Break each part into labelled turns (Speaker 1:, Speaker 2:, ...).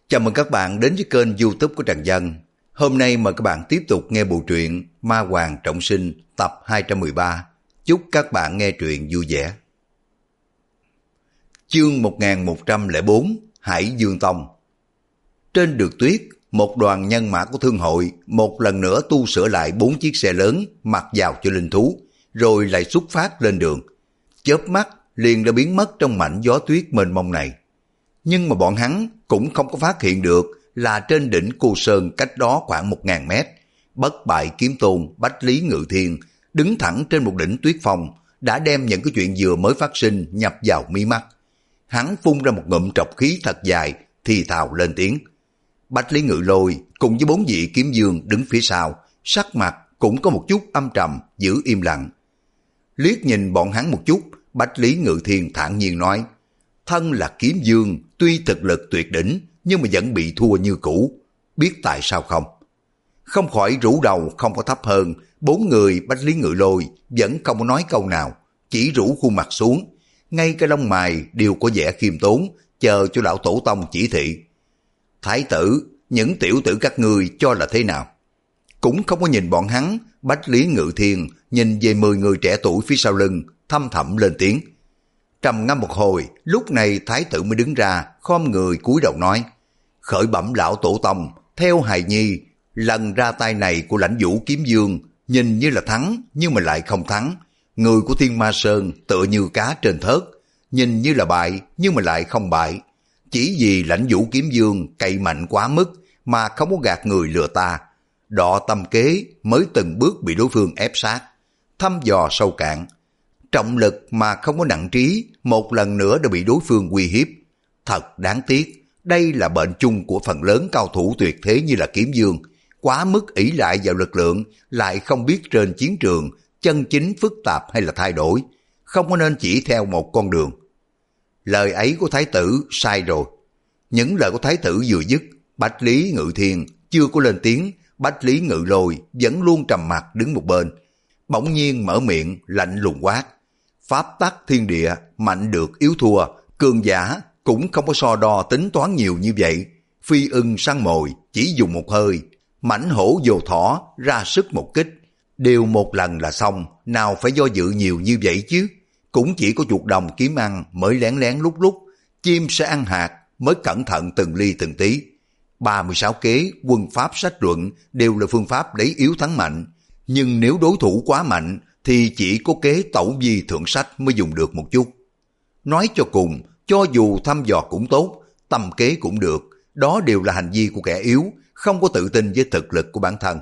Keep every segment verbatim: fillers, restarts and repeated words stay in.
Speaker 1: Chào mừng các bạn đến với kênh YouTube của Trần Dân. Hôm nay mời các bạn tiếp tục nghe bộ truyện Ma Hoàng Trọng Sinh tập hai trăm mười ba. Chúc các bạn nghe truyện vui vẻ. Chương một nghìn một trăm lẻ bốn, Hải Dương Tông. Trên đường tuyết, một đoàn nhân mã của thương hội một lần nữa tu sửa lại bốn chiếc xe lớn mặc vào cho linh thú, rồi lại xuất phát lên đường. Chớp mắt liền đã biến mất trong mảnh gió tuyết mênh mông này. Nhưng mà bọn hắn cũng không có phát hiện được là trên đỉnh Cô Sơn cách đó khoảng một ngàn mét, bất bại kiếm tôn Bách Lý Ngự Thiên đứng thẳng trên một đỉnh tuyết phong đã đem những cái chuyện vừa mới phát sinh nhập vào mí mắt. Hắn phun ra một ngụm trọc khí thật dài, thì thào lên tiếng. Bách Lý Ngự Lôi cùng với bốn vị kiếm dương đứng phía sau, sắc mặt cũng có một chút âm trầm, giữ im lặng. Liếc nhìn bọn hắn một chút, Bách Lý Ngự Thiên thản nhiên nói: thân là kiếm dương, tuy thực lực tuyệt đỉnh, nhưng mà vẫn bị thua như cũ. Biết tại sao không? Không khỏi rũ đầu không có thấp hơn, bốn người Bách Lý Ngự Lôi vẫn không có nói câu nào, chỉ rũ khuôn mặt xuống. Ngay cái lông mày đều có vẻ khiêm tốn, chờ cho lão tổ tông chỉ thị. Thái tử, những tiểu tử các ngươi cho là thế nào? Cũng không có nhìn bọn hắn, Bách Lý Ngự Thiên nhìn về mười người trẻ tuổi phía sau lưng, thâm thẳm lên tiếng. Trầm ngâm một hồi, lúc này thái tử mới đứng ra, khom người cúi đầu nói: khởi bẩm lão tổ tông, theo hài nhi, lần ra tay này của lãnh vũ kiếm dương nhìn như là thắng, nhưng mà lại không thắng. Người của Thiên Ma Sơn tựa như cá trên thớt, nhìn như là bại, nhưng mà lại không bại. Chỉ vì lãnh vũ kiếm dương cậy mạnh quá mức mà không có gạt người lừa ta. Đọ tâm kế mới từng bước bị đối phương ép sát. Thăm dò sâu cạn, trọng lực mà không có nặng trí, một lần nữa đã bị đối phương uy hiếp. Thật đáng tiếc, đây là bệnh chung của phần lớn cao thủ tuyệt thế như là kiếm dương. Quá mức ỷ lại vào lực lượng, lại không biết trên chiến trường chân chính phức tạp hay là thay đổi, không có nên chỉ theo một con đường. Lời ấy của thái tử sai rồi. Những lời của thái tử vừa dứt, Bách Lý Ngự Thiên chưa có lên tiếng, Bách Lý Ngự Lôi vẫn luôn trầm mặc đứng một bên. Bỗng nhiên mở miệng lạnh lùng quát: pháp tắc thiên địa, mạnh được yếu thua, cường giả cũng không có so đo tính toán nhiều như vậy. Phi ưng săn mồi chỉ dùng một hơi, mãnh hổ vô thỏ ra sức một kích, đều một lần là xong, nào phải do dự nhiều như vậy chứ. Cũng chỉ có chuột đồng kiếm ăn mới lén lén lúc lúc, chim sẽ ăn hạt mới cẩn thận từng ly từng tí. ba mươi sáu kế quân pháp sách luận đều là phương pháp lấy yếu thắng mạnh, nhưng nếu đối thủ quá mạnh thì chỉ có kế tẩu vi thượng sách mới dùng được một chút. Nói cho cùng, cho dù thăm dò cũng tốt, tầm kế cũng được, đó đều là hành vi của kẻ yếu, không có tự tin với thực lực của bản thân.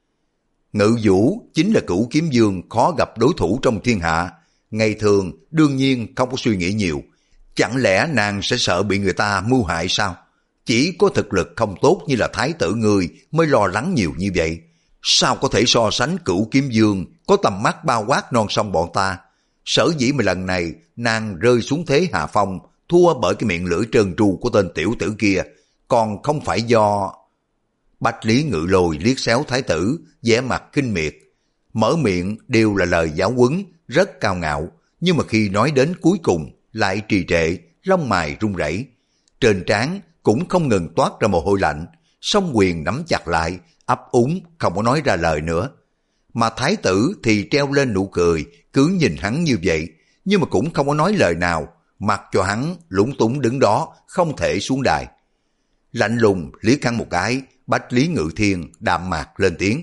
Speaker 1: Ngự Vũ chính là cửu kiếm dương khó gặp đối thủ trong thiên hạ, ngày thường đương nhiên không có suy nghĩ nhiều. Chẳng lẽ nàng sẽ sợ bị người ta mưu hại sao? Chỉ có thực lực không tốt như là thái tử người mới lo lắng nhiều như vậy. Sao có thể so sánh cửu kiếm dương có tầm mắt bao quát non sông bọn ta? Sở dĩ mà lần này nàng rơi xuống thế hạ phong, thua bởi cái miệng lưỡi trơn tru của tên tiểu tử kia, còn không phải do... Bách Lý Ngự Lôi liếc xéo thái tử, vẻ mặt kinh miệt. Mở miệng đều là lời giáo huấn, rất cao ngạo, nhưng mà khi nói đến cuối cùng lại trì trệ, lông mày run rẩy, trên trán cũng không ngừng toát ra mồ hôi lạnh, song quyền nắm chặt lại, ấp úng không có nói ra lời nữa. Mà thái tử thì treo lên nụ cười, cứ nhìn hắn như vậy, nhưng mà cũng không có nói lời nào, mặc cho hắn lúng túng đứng đó, không thể xuống đài. Lạnh lùng liếc hắn một cái, Bách Lý Ngự Thiên đạm mạc lên tiếng: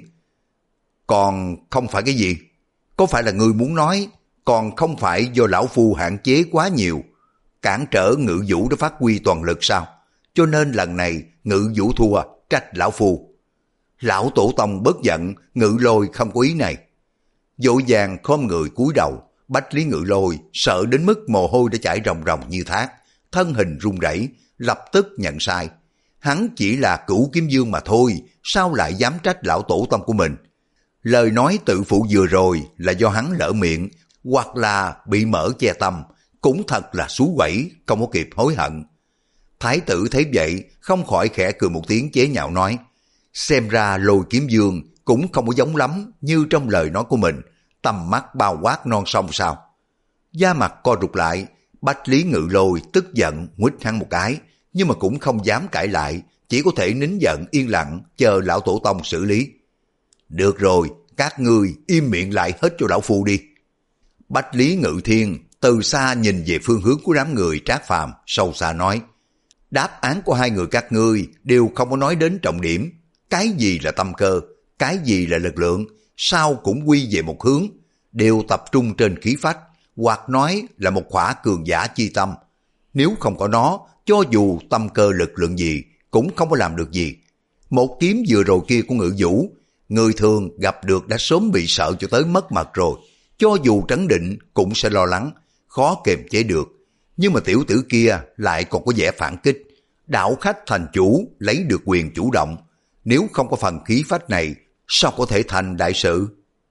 Speaker 1: còn không phải cái gì? Có phải là ngươi muốn nói, còn không phải do lão phu hạn chế quá nhiều, cản trở Ngự Vũ đã phát huy toàn lực sao? Cho nên lần này Ngự Vũ thua, trách lão phu. Lão tổ tông bất giận, Ngự Lôi không có ý này. Vội vàng khom người cúi đầu, Bách Lý Ngự Lôi sợ đến mức mồ hôi đã chảy ròng ròng như thác, thân hình run rẩy, lập tức nhận sai. Hắn chỉ là cửu kiếm dương mà thôi, sao lại dám trách lão tổ tông của mình? Lời nói tự phụ vừa rồi là do hắn lỡ miệng, hoặc là bị mở che tâm, cũng thật là xú quẩy, không có kịp hối hận. Thái tử thấy vậy, không khỏi khẽ cười một tiếng chế nhạo nói: xem ra Lôi kiếm dương cũng không có giống lắm như trong lời nói của mình, tầm mắt bao quát non sông sao? Da mặt co rụt lại, Bách Lý Ngự Lôi tức giận nguýt hắn một cái, nhưng mà cũng không dám cãi lại, chỉ có thể nín giận yên lặng chờ lão tổ tông xử lý. Được rồi, các ngươi im miệng lại hết cho lão phu đi. Bách Lý Ngự Thiên từ xa nhìn về phương hướng của đám người Trác Phàm, sâu xa nói, đáp án của hai người các ngươi đều không có nói đến trọng điểm. Cái gì là tâm cơ, cái gì là lực lượng, sao cũng quy về một hướng, đều tập trung trên khí phách, hoặc nói là một khỏa cường giả chi tâm. Nếu không có nó, cho dù tâm cơ lực lượng gì, cũng không có làm được gì. Một kiếm vừa rồi kia của Ngự Vũ, người thường gặp được đã sớm bị sợ cho tới mất mặt rồi. Cho dù trấn định cũng sẽ lo lắng, khó kiềm chế được. Nhưng mà tiểu tử kia lại còn có vẻ phản kích. Đạo khách thành chủ lấy được quyền chủ động. Nếu không có phần khí phách này, sao có thể thành đại sự?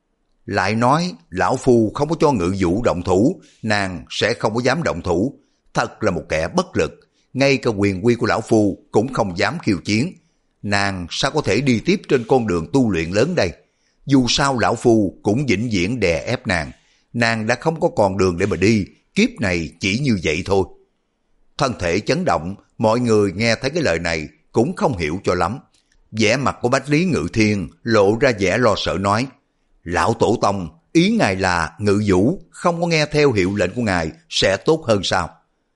Speaker 1: Lại nói, lão phu không có cho Ngự Vũ động thủ, nàng sẽ không có dám động thủ. Thật là một kẻ bất lực. Ngay cả quyền quy của lão phu cũng không dám khiêu chiến. Nàng sao có thể đi tiếp trên con đường tu luyện lớn đây? Dù sao lão phu cũng vĩnh viễn đè ép nàng. Nàng đã không có còn đường để mà đi, kiếp này chỉ như vậy thôi. Thân thể chấn động, mọi người nghe thấy cái lời này cũng không hiểu cho lắm. Vẻ mặt của Bách Lý Ngự Thiên lộ ra vẻ lo sợ nói, lão tổ tông, ý ngài là Ngự Vũ không có nghe theo hiệu lệnh của ngài sẽ tốt hơn sao?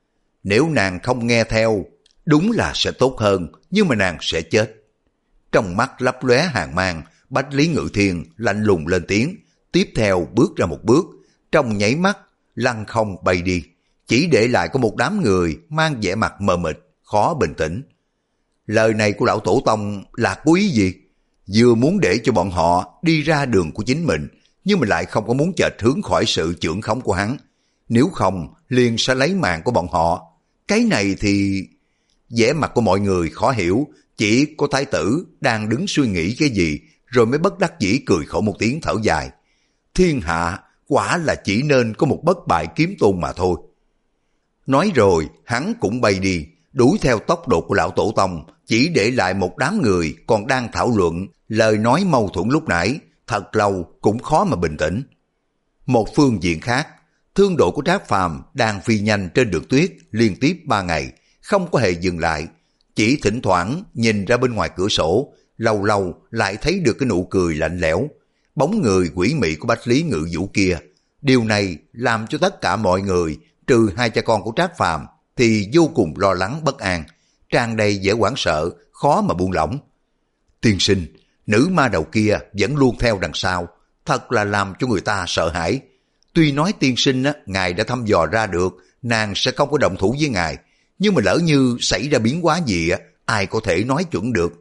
Speaker 1: Nếu nàng không nghe theo, đúng là sẽ tốt hơn, nhưng mà nàng sẽ chết. Trong mắt lấp lóe hàn mang, Bách Lý Ngự Thiên lạnh lùng lên tiếng, tiếp theo bước ra một bước, trong nháy mắt lăng không bay đi, chỉ để lại có một đám người mang vẻ mặt mờ mịt, khó bình tĩnh. Lời này của lão tổ tông là có ý gì? Vừa muốn để cho bọn họ đi ra đường của chính mình, nhưng mà lại không có muốn chệch hướng khỏi sự chưởng khống của hắn. Nếu không, liền sẽ lấy mạng của bọn họ. Cái này thì... vẻ mặt của mọi người khó hiểu, chỉ có thái tử đang đứng suy nghĩ cái gì, rồi mới bất đắc dĩ cười khổ một tiếng thở dài. Thiên hạ quả là chỉ nên có một bất bại kiếm tôn mà thôi. Nói rồi, hắn cũng bay đi, đuổi theo tốc độ của lão tổ tông, chỉ để lại một đám người còn đang thảo luận, lời nói mâu thuẫn lúc nãy, thật lâu cũng khó mà bình tĩnh. Một phương diện khác, thương đội của Trác Phàm đang phi nhanh trên đường tuyết liên tiếp ba ngày, không có hề dừng lại, chỉ thỉnh thoảng nhìn ra bên ngoài cửa sổ, lâu lâu lại thấy được cái nụ cười lạnh lẽo, bóng người quỷ mị của Bách Lý Ngự Vũ kia. Điều này làm cho tất cả mọi người, trừ hai cha con của Trác Phàm, thì vô cùng lo lắng bất an, tràn đầy vẻ hoảng sợ, khó mà buông lỏng. Tiên sinh, nữ ma đầu kia vẫn luôn theo đằng sau, thật là làm cho người ta sợ hãi. Tuy nói tiên sinh á, ngài đã thăm dò ra được nàng sẽ không có động thủ với ngài, nhưng mà lỡ như xảy ra biến hóa gì á, ai có thể nói chuẩn được.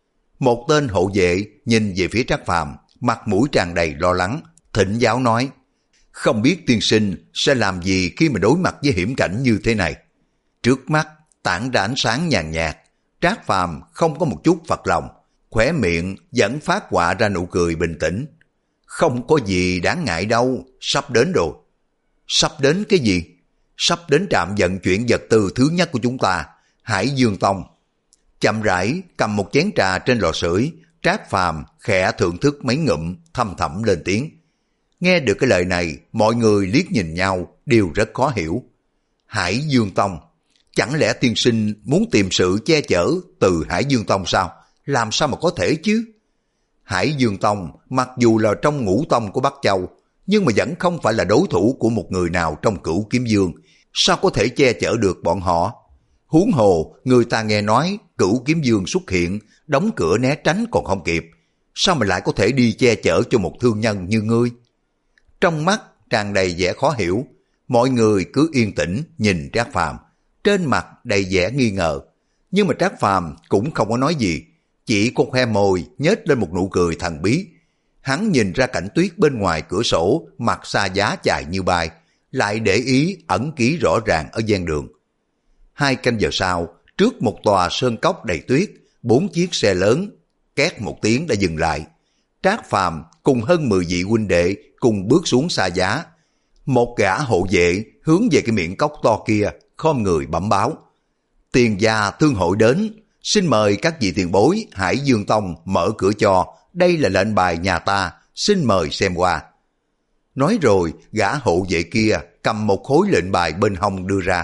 Speaker 1: Một tên hộ vệ nhìn về phía Trác Phàm, mặt mũi tràn đầy lo lắng, thỉnh giáo nói, không biết tiên sinh sẽ làm gì khi mà đối mặt với hiểm cảnh như thế này. Trước mắt tản ra ánh sáng nhàn nhạt, Trác Phàm không có một chút phật lòng, khóe miệng vẫn phát họa ra nụ cười bình tĩnh. Không có gì đáng ngại đâu, sắp đến rồi. Sắp đến cái gì? Sắp đến trạm vận chuyển vật tư thứ nhất của chúng ta, Hải Dương Tông. Chậm rãi cầm một chén trà trên lò sưởi, Trác Phàm khẽ thưởng thức mấy ngụm, thầm thầm lên tiếng. Nghe được cái lời này, mọi người liếc nhìn nhau, đều rất khó hiểu. Hải Dương Tông, chẳng lẽ tiên sinh muốn tìm sự che chở từ Hải Dương Tông sao? Làm sao mà có thể chứ? Hải Dương Tông mặc dù là trong ngũ tông của Bắc Châu, nhưng mà vẫn không phải là đối thủ của một người nào trong Cửu Kiếm Dương. Sao có thể che chở được bọn họ? Huống hồ, người ta nghe nói Cửu Kiếm Dương xuất hiện, đóng cửa né tránh còn không kịp. Sao mà lại có thể đi che chở cho một thương nhân như ngươi? Trong mắt tràn đầy vẻ khó hiểu, mọi người cứ yên tĩnh nhìn Trác Phàm, trên mặt đầy vẻ nghi ngờ. Nhưng mà Trác Phàm cũng không có nói gì, chỉ có khoe môi nhếch lên một nụ cười thần bí. Hắn nhìn ra cảnh tuyết bên ngoài cửa sổ, mặt xa giá chạy như bay, lại để ý ẩn ký rõ ràng ở gian đường. Hai canh giờ sau, trước một tòa sơn cốc đầy tuyết, bốn chiếc xe lớn, két một tiếng đã dừng lại. Trác Phàm cùng hơn mười vị huynh đệ cùng bước xuống xa giá. Một gã hộ vệ hướng về cái miệng cốc to kia, khom người bẩm báo. Tiền gia thương hội đến, xin mời các vị tiền bối Hải Dương Tông mở cửa cho, đây là lệnh bài nhà ta, xin mời xem qua. Nói rồi, gã hộ vệ kia cầm một khối lệnh bài bên hông đưa ra.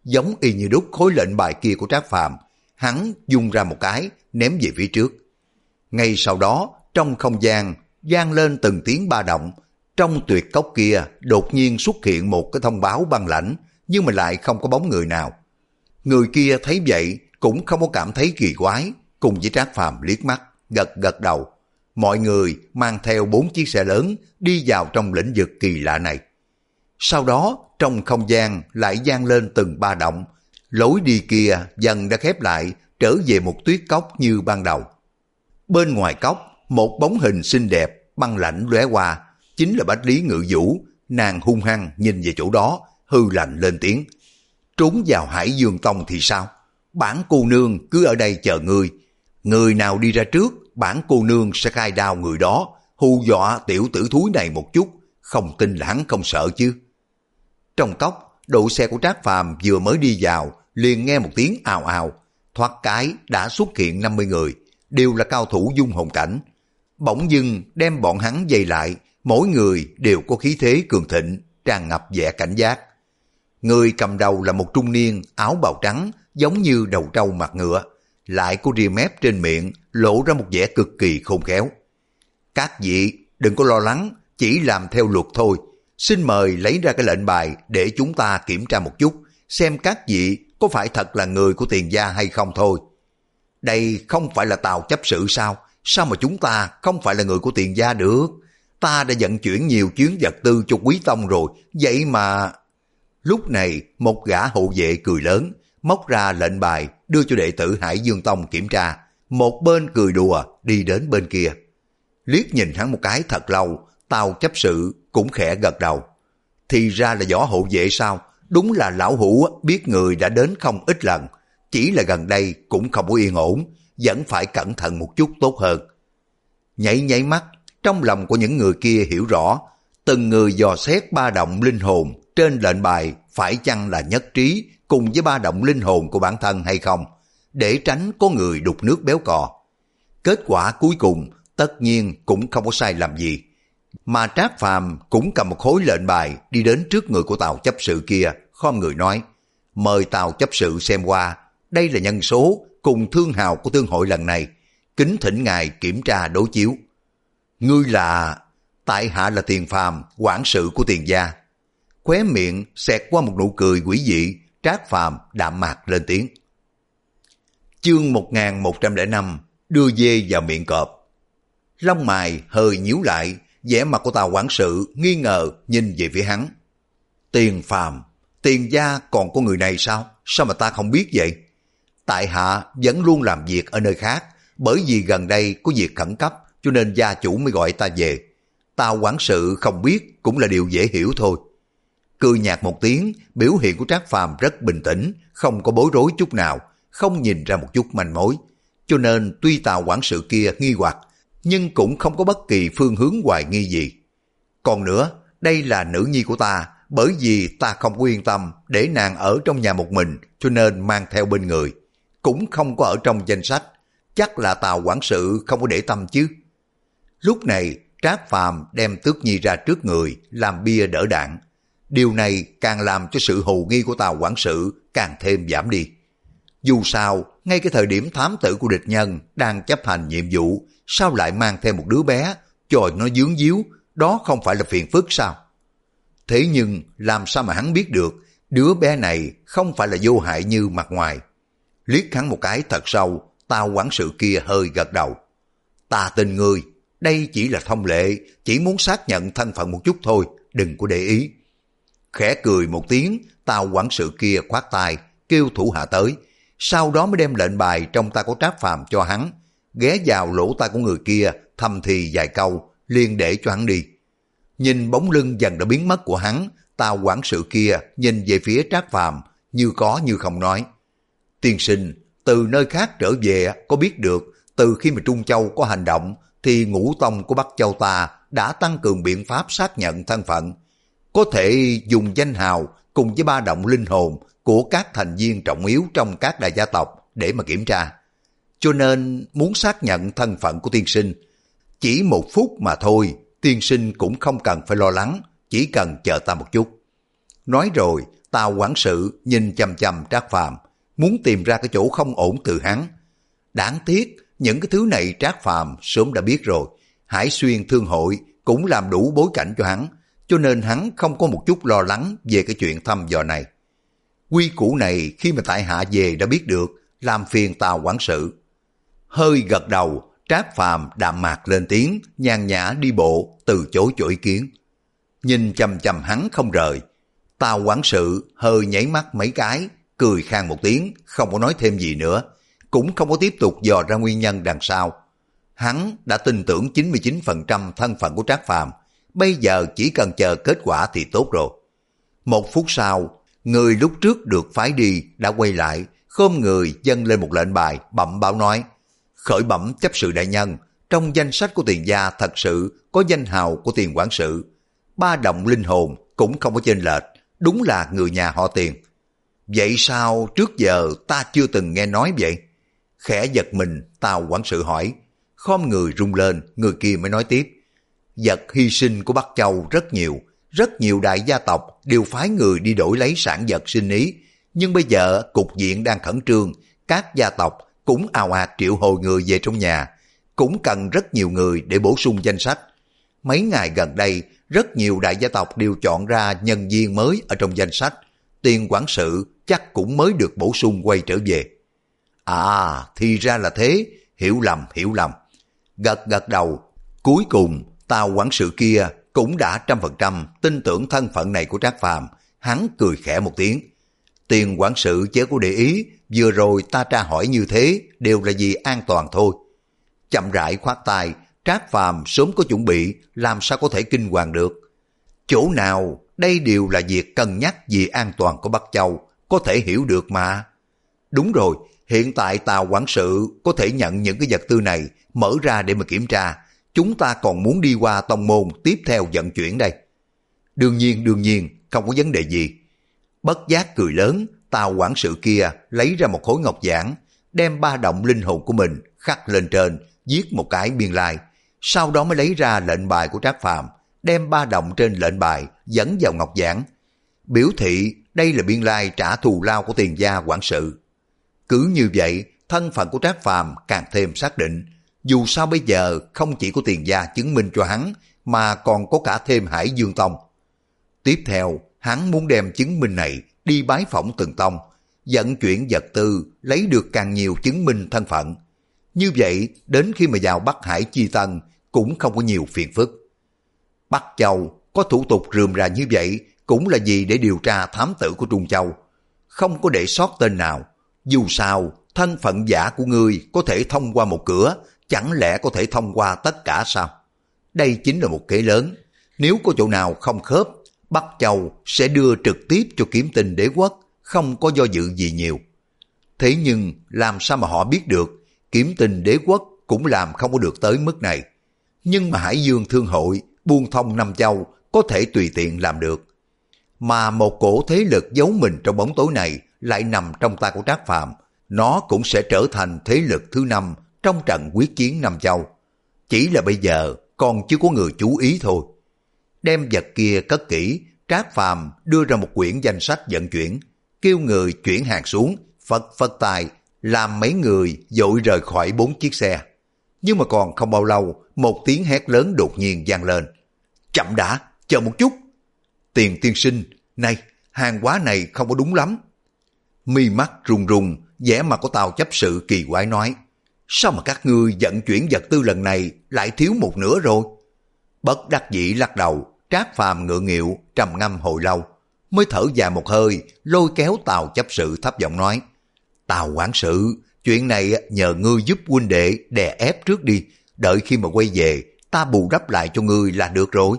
Speaker 1: giống y như đúc khối lệnh bài kia của Trác Phàm. Hắn dung ra một cái, ném về phía trước. Ngay sau đó, trong không gian, vang lên từng tiếng ba động. Trong tuyệt cốc kia, đột nhiên xuất hiện một cái thông báo băng lãnh, nhưng mà lại không có bóng người nào. Người kia thấy vậy, cũng không có cảm thấy kỳ quái, cùng với Trác Phàm liếc mắt, gật gật đầu. Mọi người mang theo bốn chiếc xe lớn đi vào trong lĩnh vực kỳ lạ này. Sau đó, trong không gian lại vang lên từng ba động, lối đi kia dần đã khép lại, trở về một tuyết cốc như ban đầu. Bên ngoài cốc, một bóng hình xinh đẹp, băng lãnh lóe qua, chính là Bách Lý Ngự Vũ. Nàng hung hăng nhìn về chỗ đó, hư lạnh lên tiếng. Trốn vào Hải Dương Tông thì sao? Bản cô nương cứ ở đây chờ ngươi. Người nào đi ra trước, bản cô nương sẽ khai đao người đó, hù dọa tiểu tử thúi này một chút, không tin là hắn không sợ chứ. Trong cốc, đội xe của Trác Phàm vừa mới đi vào, liền nghe một tiếng ào ào, thoát cái đã xuất hiện năm mươi người, đều là cao thủ dung hồn cảnh. Bỗng dưng đem bọn hắn dây lại, mỗi người đều có khí thế cường thịnh, tràn ngập vẻ cảnh giác. Người cầm đầu là một trung niên áo bào trắng, giống như đầu trâu mặt ngựa, lại có ria mép trên miệng, lộ ra một vẻ cực kỳ khôn khéo. Các vị đừng có lo lắng, chỉ làm theo luật thôi. Xin mời lấy ra cái lệnh bài để chúng ta kiểm tra một chút, xem các vị có phải thật là người của Tiền gia hay không thôi. Đây không phải là tàu chấp sự sao? Sao mà chúng ta không phải là người của Tiền gia được? Ta đã vận chuyển nhiều chuyến vật tư cho Quý Tông rồi, vậy mà... Lúc này, một gã hộ vệ cười lớn, móc ra lệnh bài đưa cho đệ tử Hải Dương Tông kiểm tra. Một bên cười đùa đi đến bên kia. Liếc nhìn hắn một cái thật lâu, Tào chấp sự cũng khẽ gật đầu. Thì ra là võ hộ vệ sao? Đúng là lão hủ biết người đã đến không ít lần, chỉ là gần đây cũng không có yên ổn, vẫn phải cẩn thận một chút tốt hơn. Nháy nháy mắt, trong lòng của những người kia hiểu rõ, từng người dò xét ba động linh hồn trên lệnh bài phải chăng là nhất trí cùng với ba động linh hồn của bản thân hay không, để tránh có người đục nước béo cò. Kết quả cuối cùng tất nhiên cũng không có sai lầm gì. Mà Trác Phàm cũng cầm một khối lệnh bài đi đến trước người của Tào chấp sự kia, khom người nói, mời Tào chấp sự xem qua, đây là nhân số cùng thương hào của thương hội lần này, kính thỉnh ngài kiểm tra đối chiếu. Ngươi là... Tại hạ là Tiền Phàm, quản sự của Tiền gia. Khóe miệng xẹt qua một nụ cười quỷ dị, Trác Phàm đạm mạc lên tiếng. Chương một nghìn một trăm lẻ năm, đưa dê vào miệng cọp. Lông mày hơi nhíu lại, vẻ mặt của Tào quản sự nghi ngờ nhìn về phía hắn. Tiền Phàm, Tiền gia còn có người này sao? Sao mà ta không biết vậy? Tại hạ vẫn luôn làm việc ở nơi khác, bởi vì gần đây có việc khẩn cấp cho nên gia chủ mới gọi ta về. Tào quản sự không biết cũng là điều dễ hiểu thôi. Cười nhạt một tiếng, biểu hiện của Trác Phàm rất bình tĩnh, không có bối rối chút nào, không nhìn ra một chút manh mối. Cho nên tuy Tào quản sự kia nghi hoặc, nhưng cũng không có bất kỳ phương hướng hoài nghi gì. Còn nữa, đây là nữ nhi của ta, bởi vì ta không yên tâm để nàng ở trong nhà một mình, cho nên mang theo bên người. Cũng không có ở trong danh sách, chắc là Tào quản sự không có để tâm chứ. Lúc này, Trác Phàm đem Tước Nhi ra trước người, làm bia đỡ đạn. Điều này càng làm cho sự hồ nghi của Tào quản sự càng thêm giảm đi. Dù sao, ngay cái thời điểm thám tử của địch nhân đang chấp hành nhiệm vụ, sao lại mang thêm một đứa bé, chồi nó dướng díu, đó không phải là phiền phức sao? Thế nhưng, làm sao mà hắn biết được, đứa bé này không phải là vô hại như mặt ngoài. Liếc hắn một cái thật sâu, Tào quản sự kia hơi gật đầu. Ta tin ngươi, đây chỉ là thông lệ, chỉ muốn xác nhận thân phận một chút thôi, đừng có để ý. Khẽ cười một tiếng, Tào quản sự kia khoát tay, kêu thủ hạ tới, sau đó mới đem lệnh bài trong tay của Trác Phàm cho hắn, ghé vào lỗ tai của người kia, thầm thì vài câu, liền để cho hắn đi. Nhìn bóng lưng dần đã biến mất của hắn, Tào quản sự kia nhìn về phía Trác Phàm, như có như không nói. Tiên sinh, từ nơi khác trở về có biết được, từ khi mà Trung Châu có hành động, thì ngũ tông của Bắc Châu ta đã tăng cường biện pháp xác nhận thân phận. Có thể dùng danh hào cùng với ba động linh hồn của các thành viên trọng yếu trong các đại gia tộc để mà kiểm tra. Cho nên muốn xác nhận thân phận của tiên sinh, chỉ một phút mà thôi, tiên sinh cũng không cần phải lo lắng, chỉ cần chờ ta một chút. Nói rồi, Tào quản sự nhìn chằm chằm Trác Phàm, muốn tìm ra cái chỗ không ổn từ hắn. Đáng tiếc, những cái thứ này Trác Phàm sớm đã biết rồi. Hải Xuyên Thương Hội cũng làm đủ bối cảnh cho hắn, cho nên hắn không có một chút lo lắng về cái chuyện thăm dò này. Quy củ này khi mà tại hạ về đã biết được, làm phiền Tào quản sự. Hơi gật đầu, Trác Phàm đạm mạc lên tiếng, nhàn nhã đi bộ, từ chối cho ý kiến. Nhìn chằm chằm hắn không rời, Tào quản sự hơi nháy mắt mấy cái, cười khan một tiếng, không có nói thêm gì nữa, cũng không có tiếp tục dò ra nguyên nhân đằng sau. Hắn đã tin tưởng chín mươi chín phần trăm thân phận của Trác Phàm, bây giờ chỉ cần chờ kết quả thì tốt rồi. Một phút sau, người lúc trước được phái đi đã quay lại, khom người dâng lên một lệnh bài, bẩm báo nói: khởi bẩm chấp sự đại nhân, trong danh sách của Tiền gia thật sự có danh hào của Tiền quản sự. Ba động linh hồn cũng không có chênh lệch, đúng là người nhà họ Tiền. Vậy sao trước giờ ta chưa từng nghe nói vậy? Khẽ giật mình, Tào quản sự hỏi. Khom người rung lên, người kia mới nói tiếp: vật hy sinh của Bắc Châu rất nhiều, rất nhiều đại gia tộc đều phái người đi đổi lấy sản vật sinh ý, nhưng bây giờ cục diện đang khẩn trương, các gia tộc cũng ào ạt triệu hồi người về trong nhà, cũng cần rất nhiều người để bổ sung danh sách. Mấy ngày gần đây, rất nhiều đại gia tộc đều chọn ra nhân viên mới ở trong danh sách, Tiền quản sự chắc cũng mới được bổ sung quay trở về. À, thì ra là thế, hiểu lầm, hiểu lầm. Gật gật đầu, cuối cùng Tào quản sự kia cũng đã trăm phần trăm tin tưởng thân phận này của Trác Phàm. Hắn cười khẽ một tiếng. Tiền quản sự chớ có để ý, vừa rồi ta tra hỏi như thế đều là vì an toàn thôi. Chậm rãi khoát tay, Trác Phàm sớm có chuẩn bị, làm sao có thể kinh hoàng được. Chỗ nào, đây đều là việc cân nhắc vì an toàn của Bắc Châu, có thể hiểu được mà. Đúng rồi, hiện tại Tào quản sự có thể nhận những cái vật tư này, mở ra để mà kiểm tra. Chúng ta còn muốn đi qua tông môn tiếp theo vận chuyển đây. Đương nhiên, đương nhiên, không có vấn đề gì. Bất giác cười lớn, Tào quản sự kia lấy ra một khối ngọc giản, đem ba động linh hồn của mình khắc lên trên, viết một cái biên lai. Sau đó mới lấy ra lệnh bài của Trác Phàm, đem ba động trên lệnh bài dẫn vào ngọc giản, biểu thị đây là biên lai trả thù lao của Tiền gia quản sự. Cứ như vậy, thân phận của Trác Phàm càng thêm xác định. Dù sao bây giờ không chỉ có Tiền gia chứng minh cho hắn, mà còn có cả thêm Hải Dương Tông. Tiếp theo, hắn muốn đem chứng minh này đi bái phỏng từng tông, vận chuyển vật tư, lấy được càng nhiều chứng minh thân phận. Như vậy, đến khi mà vào Bắc Hải Chi Tân, cũng không có nhiều phiền phức. Bắc Châu có thủ tục rườm rà như vậy, cũng là gì để điều tra thám tử của Trung Châu. Không có để sót tên nào. Dù sao, thân phận giả của ngươi có thể thông qua một cửa, chẳng lẽ có thể thông qua tất cả sao? Đây chính là một kế lớn. Nếu có chỗ nào không khớp, Bắc Châu sẽ đưa trực tiếp cho Kiếm Tinh Đế quốc, không có do dự gì nhiều. Thế nhưng làm sao mà họ biết được, Kiếm Tinh Đế quốc cũng làm không có được tới mức này. Nhưng mà Hải Dương Thương Hội, buôn thông Nam Châu có thể tùy tiện làm được. Mà một cổ thế lực giấu mình trong bóng tối này lại nằm trong tay của Trác Phàm, nó cũng sẽ trở thành thế lực thứ năm trong trận quyết chiến Nam Châu. Chỉ là bây giờ còn chưa có người chú ý thôi. Đem vật kia cất kỹ, Trác Phàm đưa ra một quyển danh sách vận chuyển, kêu người chuyển hàng xuống, phật phật tài, làm mấy người vội rời khỏi bốn chiếc xe. Nhưng mà còn không bao lâu, một tiếng hét lớn đột nhiên vang lên. Chậm đã, chờ một chút. Tiền tiên sinh, này, hàng hóa này không có đúng lắm. Mi mắt run run, vẻ mặt của Tào chấp sự kỳ quái nói. Sao mà các ngươi vận chuyển vật tư lần này lại thiếu một nửa rồi? Bất đắc dĩ lắc đầu, Trác Phàm ngượng nghịu, trầm ngâm hồi lâu, mới thở dài một hơi, lôi kéo Tào chấp sự thấp giọng nói. Tào quản sự, chuyện này nhờ ngươi giúp huynh đệ đè ép trước đi, đợi khi mà quay về, ta bù đắp lại cho ngươi là được rồi.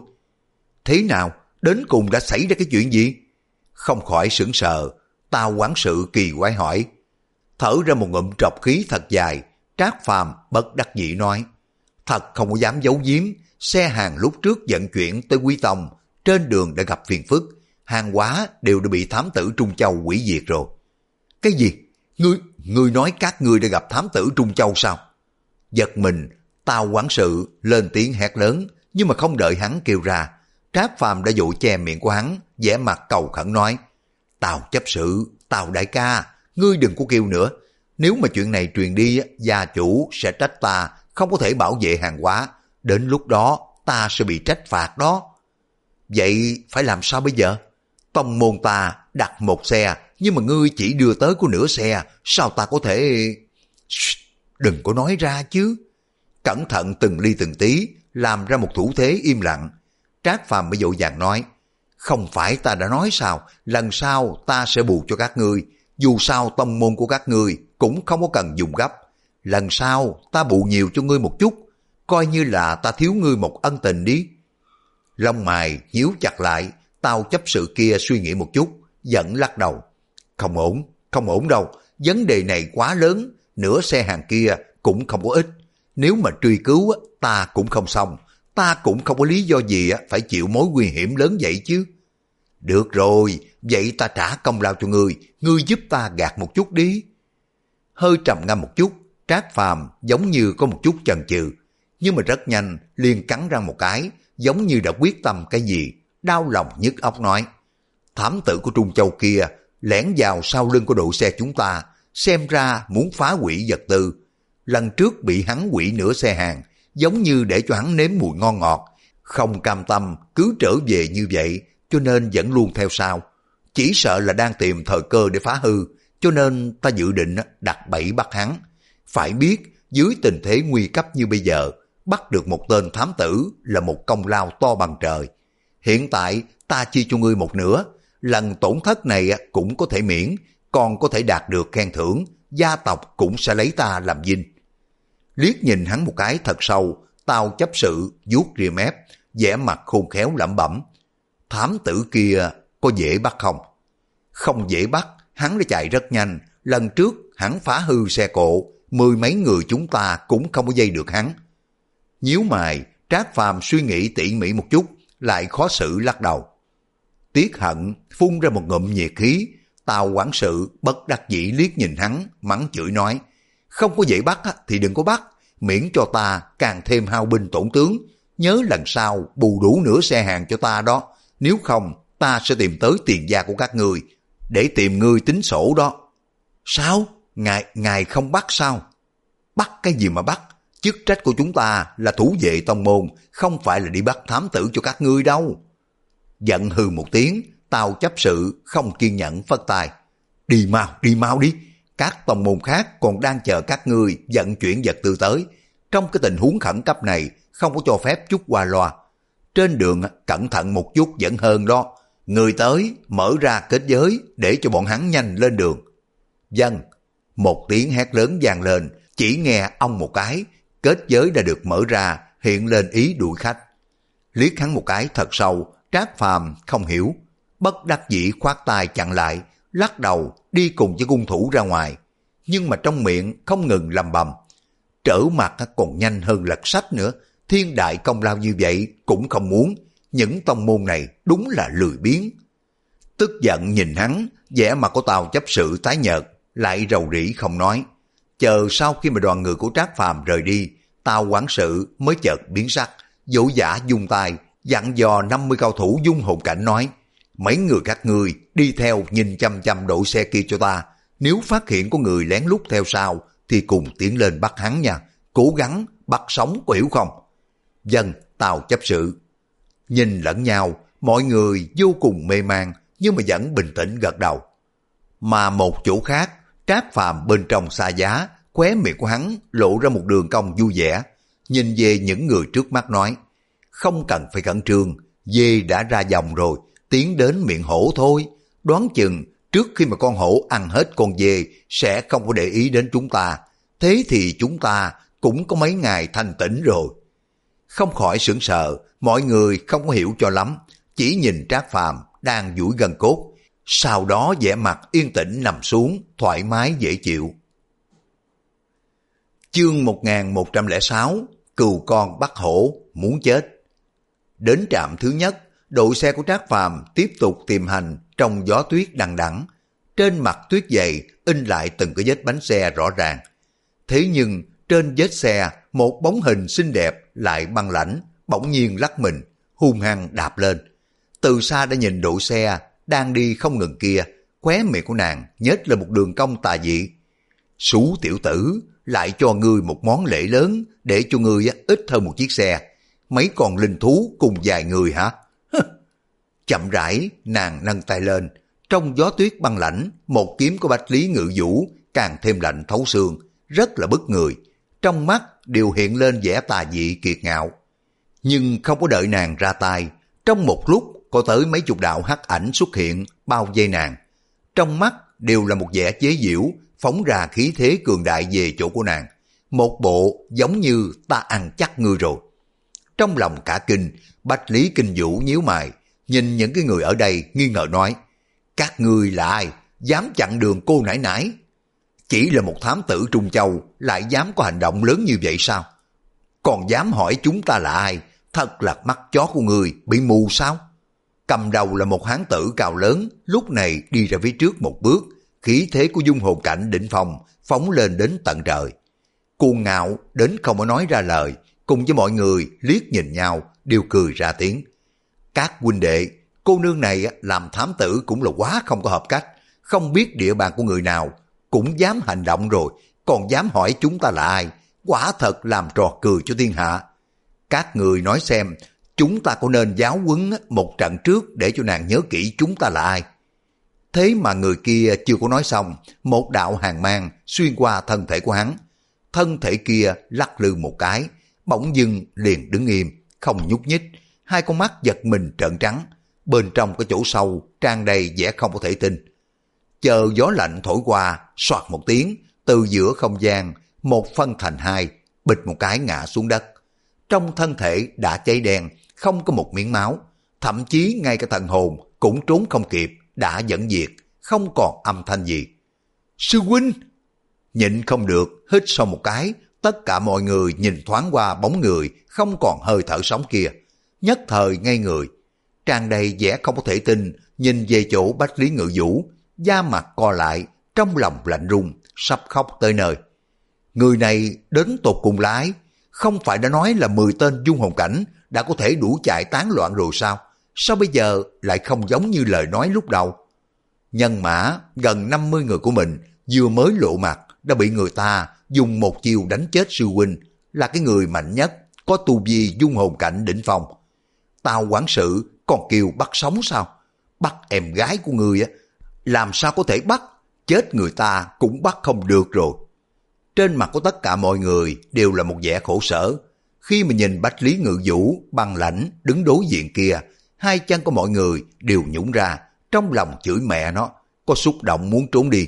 Speaker 1: Thế nào, đến cùng đã xảy ra cái chuyện gì? Không khỏi sững sờ, Tào quản sự kỳ quái hỏi. Thở ra một ngụm trọc khí thật dài, Trác Phàm bất đắc dĩ nói. Thật không có dám giấu giếm, xe hàng lúc trước vận chuyển tới Quý Tông, trên đường đã gặp phiền phức, hàng hóa đều đã bị thám tử Trung Châu hủy diệt rồi. Cái gì? Ngươi, ngươi nói các ngươi đã gặp thám tử Trung Châu sao? Giật mình, Tào quản sự lên tiếng hét lớn, nhưng mà không đợi hắn kêu ra, Trác Phàm đã vội che miệng của hắn, vẻ mặt cầu khẩn nói. Tào chấp sự, Tào đại ca, ngươi đừng có kêu nữa. Nếu mà chuyện này truyền đi, gia chủ sẽ trách ta không có thể bảo vệ hàng hóa. Đến lúc đó ta sẽ bị trách phạt đó. Vậy phải làm sao bây giờ? Tông môn ta đặt một xe, nhưng mà ngươi chỉ đưa tới có nửa xe, sao ta có thể... Shh, đừng có nói ra chứ. Cẩn thận từng ly từng tí, làm ra một thủ thế im lặng. Trác Phàm mới vội vàng nói, không phải ta đã nói sao, lần sau ta sẽ bù cho các ngươi, dù sao tông môn của các ngươi cũng không có cần dùng gấp. Lần sau ta bù nhiều cho ngươi một chút, coi như là ta thiếu ngươi một ân tình đi. Lông mày nhíu chặt lại, Tào chấp sự kia suy nghĩ một chút, giận lắc đầu. Không ổn, không ổn đâu, vấn đề này quá lớn, nửa xe hàng kia cũng không có ít. Nếu mà truy cứu ta cũng không xong, ta cũng không có lý do gì phải chịu mối nguy hiểm lớn vậy chứ. Được rồi, vậy ta trả công lao cho ngươi, ngươi giúp ta gạt một chút đi. Hơi trầm ngâm một chút, Trác Phàm giống như có một chút chần chừ, nhưng mà rất nhanh liền cắn răng một cái, giống như đã quyết tâm cái gì, đau lòng nhức óc nói. Thám tử của Trung Châu kia lẻn vào sau lưng của đội xe chúng ta, xem ra muốn phá hủy vật tư. Lần trước bị hắn hủy nửa xe hàng, giống như để cho hắn nếm mùi ngon ngọt, không cam tâm cứ trở về như vậy, cho nên vẫn luôn theo sau. Chỉ sợ là đang tìm thời cơ để phá hư, cho nên ta dự định đặt bẫy bắt hắn. Phải biết, dưới tình thế nguy cấp như bây giờ, bắt được một tên thám tử là một công lao to bằng trời. Hiện tại ta chia cho ngươi một nửa, lần tổn thất này cũng có thể miễn, còn có thể đạt được khen thưởng, gia tộc cũng sẽ lấy ta làm vinh. Liếc nhìn hắn một cái thật sâu, Tào chấp sự vuốt ria mép, vẻ mặt khôn khéo lẩm bẩm. Thám tử kia có dễ bắt không? Không dễ bắt, hắn đã chạy rất nhanh. Lần trước hắn phá hư xe cộ, mười mấy người chúng ta cũng không có dây được hắn. Nhíu mày, Trác Phàm suy nghĩ tỉ mỉ một chút, lại khó xử lắc đầu. Tiết Hận phun ra một ngụm nhiệt khí. Tào quản sự bất đắc dĩ liếc nhìn hắn, mắng chửi nói. Không có dễ bắt thì đừng có bắt, miễn cho ta càng thêm hao binh tổn tướng. Nhớ lần sau bù đủ nửa xe hàng cho ta đó, nếu không ta sẽ tìm tới tiền gia của các ngươi, để tìm ngươi tính sổ đó. Sao? Ngài, ngài không bắt sao? Bắt cái gì mà bắt? Chức trách của chúng ta là thủ vệ tông môn, không phải là đi bắt thám tử cho các ngươi đâu. Giận hừ một tiếng, Tào chấp sự không kiên nhẫn phất tay. Đi mau, đi mau đi. Các tông môn khác còn đang chờ các ngươi vận chuyển vật tư tới. Trong cái tình huống khẩn cấp này, không có cho phép chút qua loa. Trên đường cẩn thận một chút vẫn hơn đó. Người tới mở ra kết giới để cho bọn hắn nhanh lên đường. Vâng. Một tiếng hét lớn vang lên, chỉ nghe ông một cái, kết giới đã được mở ra, hiện lên ý đuổi khách. Liếc hắn một cái thật sâu, Trác Phàm không hiểu, bất đắc dĩ khoát tay chặn lại, lắc đầu đi cùng với cung thủ ra ngoài, nhưng mà trong miệng không ngừng lầm bầm. Trở mặt còn nhanh hơn lật sách nữa, thiên đại công lao như vậy cũng không muốn, những tông môn này đúng là lười biếng. Tức giận nhìn hắn, vẻ mặt của Tào chấp sự tái nhợt, lại rầu rĩ không nói. Chờ sau khi mà đoàn người của Trác Phàm rời đi, Tào quản sự mới chợt biến sắc, vỗ vã dung tay, dặn dò năm mươi cao thủ dung hồn cảnh nói, mấy người các ngươi đi theo nhìn chăm chăm đội xe kia cho ta, nếu phát hiện có người lén lút theo sau thì cùng tiến lên bắt hắn nha, cố gắng bắt sống, có hiểu không? Dân, Tào chấp sự. Nhìn lẫn nhau, mọi người vô cùng mê man, nhưng mà vẫn bình tĩnh gật đầu. Mà một chỗ khác, Trác Phàm bên trong xa giá, khóe miệng của hắn lộ ra một đường cong vui vẻ, nhìn về những người trước mắt nói, không cần phải khẩn trương, dê đã ra dòng rồi, tiến đến miệng hổ thôi, đoán chừng trước khi mà con hổ ăn hết con dê sẽ không có để ý đến chúng ta, thế thì chúng ta cũng có mấy ngày thanh tĩnh rồi. Không khỏi sững sờ, mọi người không có hiểu cho lắm, chỉ nhìn Trác Phàm đang duỗi gân cốt, sau đó vẻ mặt yên tĩnh nằm xuống, thoải mái dễ chịu. Chương một nghìn một trăm lẻ sáu, cừu con bắt hổ, muốn chết. Đến trạm thứ nhất, đội xe của Trác Phàm tiếp tục tìm hành trong gió tuyết đằng đẵng. Trên mặt tuyết dày in lại từng cái vết bánh xe rõ ràng. Thế nhưng trên vết xe, một bóng hình xinh đẹp lại băng lãnh, bỗng nhiên lắc mình, hung hăng đạp lên. Từ xa đã nhìn đội xe đang đi không ngừng kia, khóe miệng của nàng nhếch lên một đường cong tà dị. Xú tiểu tử, lại cho ngươi một món lễ lớn để cho ngươi ít hơn một chiếc xe. Mấy con linh thú cùng vài người hả? Chậm rãi, nàng nâng tay lên. Trong gió tuyết băng lãnh, một kiếm của Bách Lý Ngự Vũ càng thêm lạnh thấu xương, rất là bức người. Trong mắt đều hiện lên vẻ tà dị kiệt ngạo. Nhưng không có đợi nàng ra tay, trong một lúc có tới mấy chục đạo hắc ảnh xuất hiện bao vây nàng. Trong mắt đều là một vẻ chế giễu, phóng ra khí thế cường đại về chỗ của nàng. Một bộ giống như ta ăn chắc ngươi rồi. Trong lòng cả kinh, Bách Lý Kinh Vũ nhíu mày, nhìn những cái người ở đây nghi ngờ nói, các ngươi là ai, dám chặn đường cô nãi nãi? Chỉ là một thám tử Trung Châu, lại dám có hành động lớn như vậy sao? Còn dám hỏi chúng ta là ai, thật là mắt chó của người bị mù sao? Cầm đầu là một hán tử cao lớn, lúc này đi ra phía trước một bước, khí thế của dung hồn cảnh đỉnh phong phóng lên đến tận trời. Cuồng ngạo đến không có nói ra lời, cùng với mọi người liếc nhìn nhau đều cười ra tiếng. Các huynh đệ, cô nương này làm thám tử cũng là quá không có hợp cách, không biết địa bàn của người nào, cũng dám hành động rồi, còn dám hỏi chúng ta là ai, quả thật làm trò cười cho thiên hạ. Các người nói xem, chúng ta có nên giáo huấn một trận trước để cho nàng nhớ kỹ chúng ta là ai? Thế mà người kia chưa có nói xong, một đạo hàn mang xuyên qua thân thể của hắn. Thân thể kia lắc lư một cái, bỗng dưng liền đứng im, không nhúc nhích, hai con mắt giật mình trợn trắng, bên trong cái chỗ sâu tràn đầy vẻ không có thể tin. Chờ gió lạnh thổi qua, soạt một tiếng, từ giữa không gian, một phân thành hai, bịch một cái ngã xuống đất. Trong thân thể đã cháy đen, không có một miếng máu, thậm chí ngay cả thần hồn cũng trốn không kịp, đã dẫn diệt, không còn âm thanh gì. Sư huynh! Nhịn không được, hít sâu một cái, tất cả mọi người nhìn thoáng qua bóng người, không còn hơi thở sống kia. Nhất thời ngây người, tràn đầy vẻ không có thể tin, nhìn về chỗ Bách Lý Ngự Vũ, da mặt co lại, trong lòng lạnh run, sắp khóc tới nơi. Người này đến tột cùng là ai? Không phải đã nói là mười tên dung hồn cảnh đã có thể đủ chạy tán loạn rồi sao? Sao bây giờ lại không giống như lời nói lúc đầu? Nhân mã gần năm mươi người của mình vừa mới lộ mặt đã bị người ta dùng một chiêu đánh chết sư huynh, là cái người mạnh nhất, có tu vi dung hồn cảnh đỉnh phong. Tào quản sự còn kêu bắt sống sao? Bắt em gái của người á, làm sao có thể bắt? Chết người ta cũng bắt không được rồi. Trên mặt của tất cả mọi người đều là một vẻ khổ sở. Khi mà nhìn Bách Lý Ngự Vũ băng lãnh đứng đối diện kia, hai chân của mọi người đều nhũn ra, trong lòng chửi mẹ nó, có xúc động muốn trốn đi.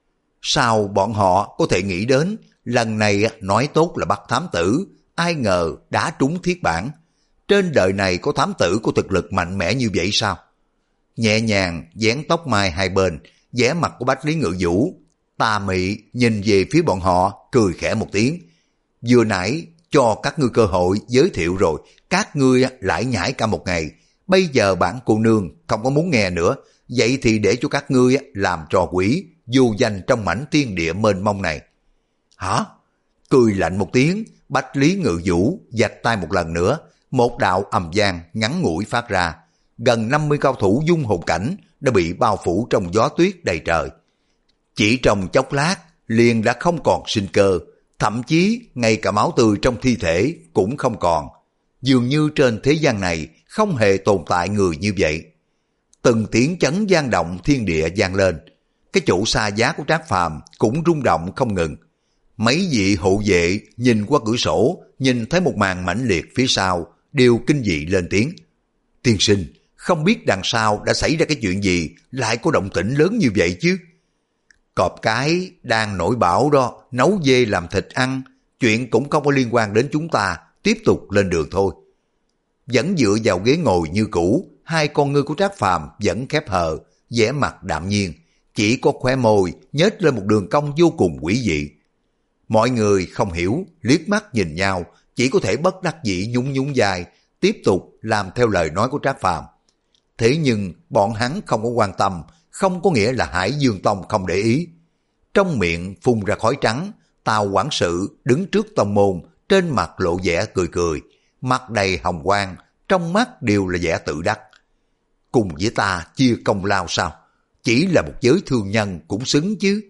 Speaker 1: Sao bọn họ có thể nghĩ đến lần này nói tốt là bắt thám tử, ai ngờ đã trúng thiết bản. Trên đời này có thám tử có thực lực mạnh mẽ như vậy sao? Nhẹ nhàng dán tóc mai hai bên, vẻ mặt của Bách Lý Ngự Vũ tà mị nhìn về phía bọn họ, cười khẽ một tiếng. Vừa nãy cho các ngươi cơ hội giới thiệu rồi, các ngươi lại nhảy cả một ngày. Bây giờ bản cô nương không có muốn nghe nữa, vậy thì để cho các ngươi làm trò quỷ vô danh trong mảnh thiên địa mênh mông này. Hả? Cười lạnh một tiếng, Bách Lý Ngự Vũ vạch tay một lần nữa, một đạo ầm vang ngắn ngủi phát ra. Gần năm mươi cao thủ dung hồn cảnh đã bị bao phủ trong gió tuyết đầy trời. Chỉ trong chốc lát liền đã không còn sinh cơ, thậm chí ngay cả máu tươi trong thi thể cũng không còn. Dường như trên thế gian này không hề tồn tại người như vậy. Từng tiếng chấn vang động thiên địa vang lên, cái chỗ xa giá của Trác Phàm cũng rung động không ngừng. Mấy vị hộ vệ nhìn qua cửa sổ, nhìn thấy một màn mãnh liệt phía sau, đều kinh dị lên tiếng. Tiên sinh, không biết đằng sau đã xảy ra cái chuyện gì, lại có động tĩnh lớn như vậy chứ? Cọp cái đang nổi bão đó, nấu dê làm thịt ăn, chuyện cũng không có liên quan đến chúng ta, tiếp tục lên đường thôi. Vẫn dựa vào ghế ngồi như cũ, hai con ngươi của Trác Phàm vẫn khép hờ, vẻ mặt đạm nhiên, chỉ có khóe môi nhếch lên một đường cong vô cùng quỷ dị. Mọi người không hiểu, liếc mắt nhìn nhau, chỉ có thể bất đắc dĩ nhún nhún vai, tiếp tục làm theo lời nói của Trác Phàm. Thế nhưng bọn hắn không có quan tâm, không có nghĩa là Hải Dương Tông không để ý. Trong miệng phun ra khói trắng, Tào quản sự đứng trước tông môn, trên mặt lộ vẻ cười cười, mặt đầy hồng quang, trong mắt đều là vẻ tự đắc. Cùng với ta chia công lao sao? chỉ là một giới thương nhân cũng xứng chứ.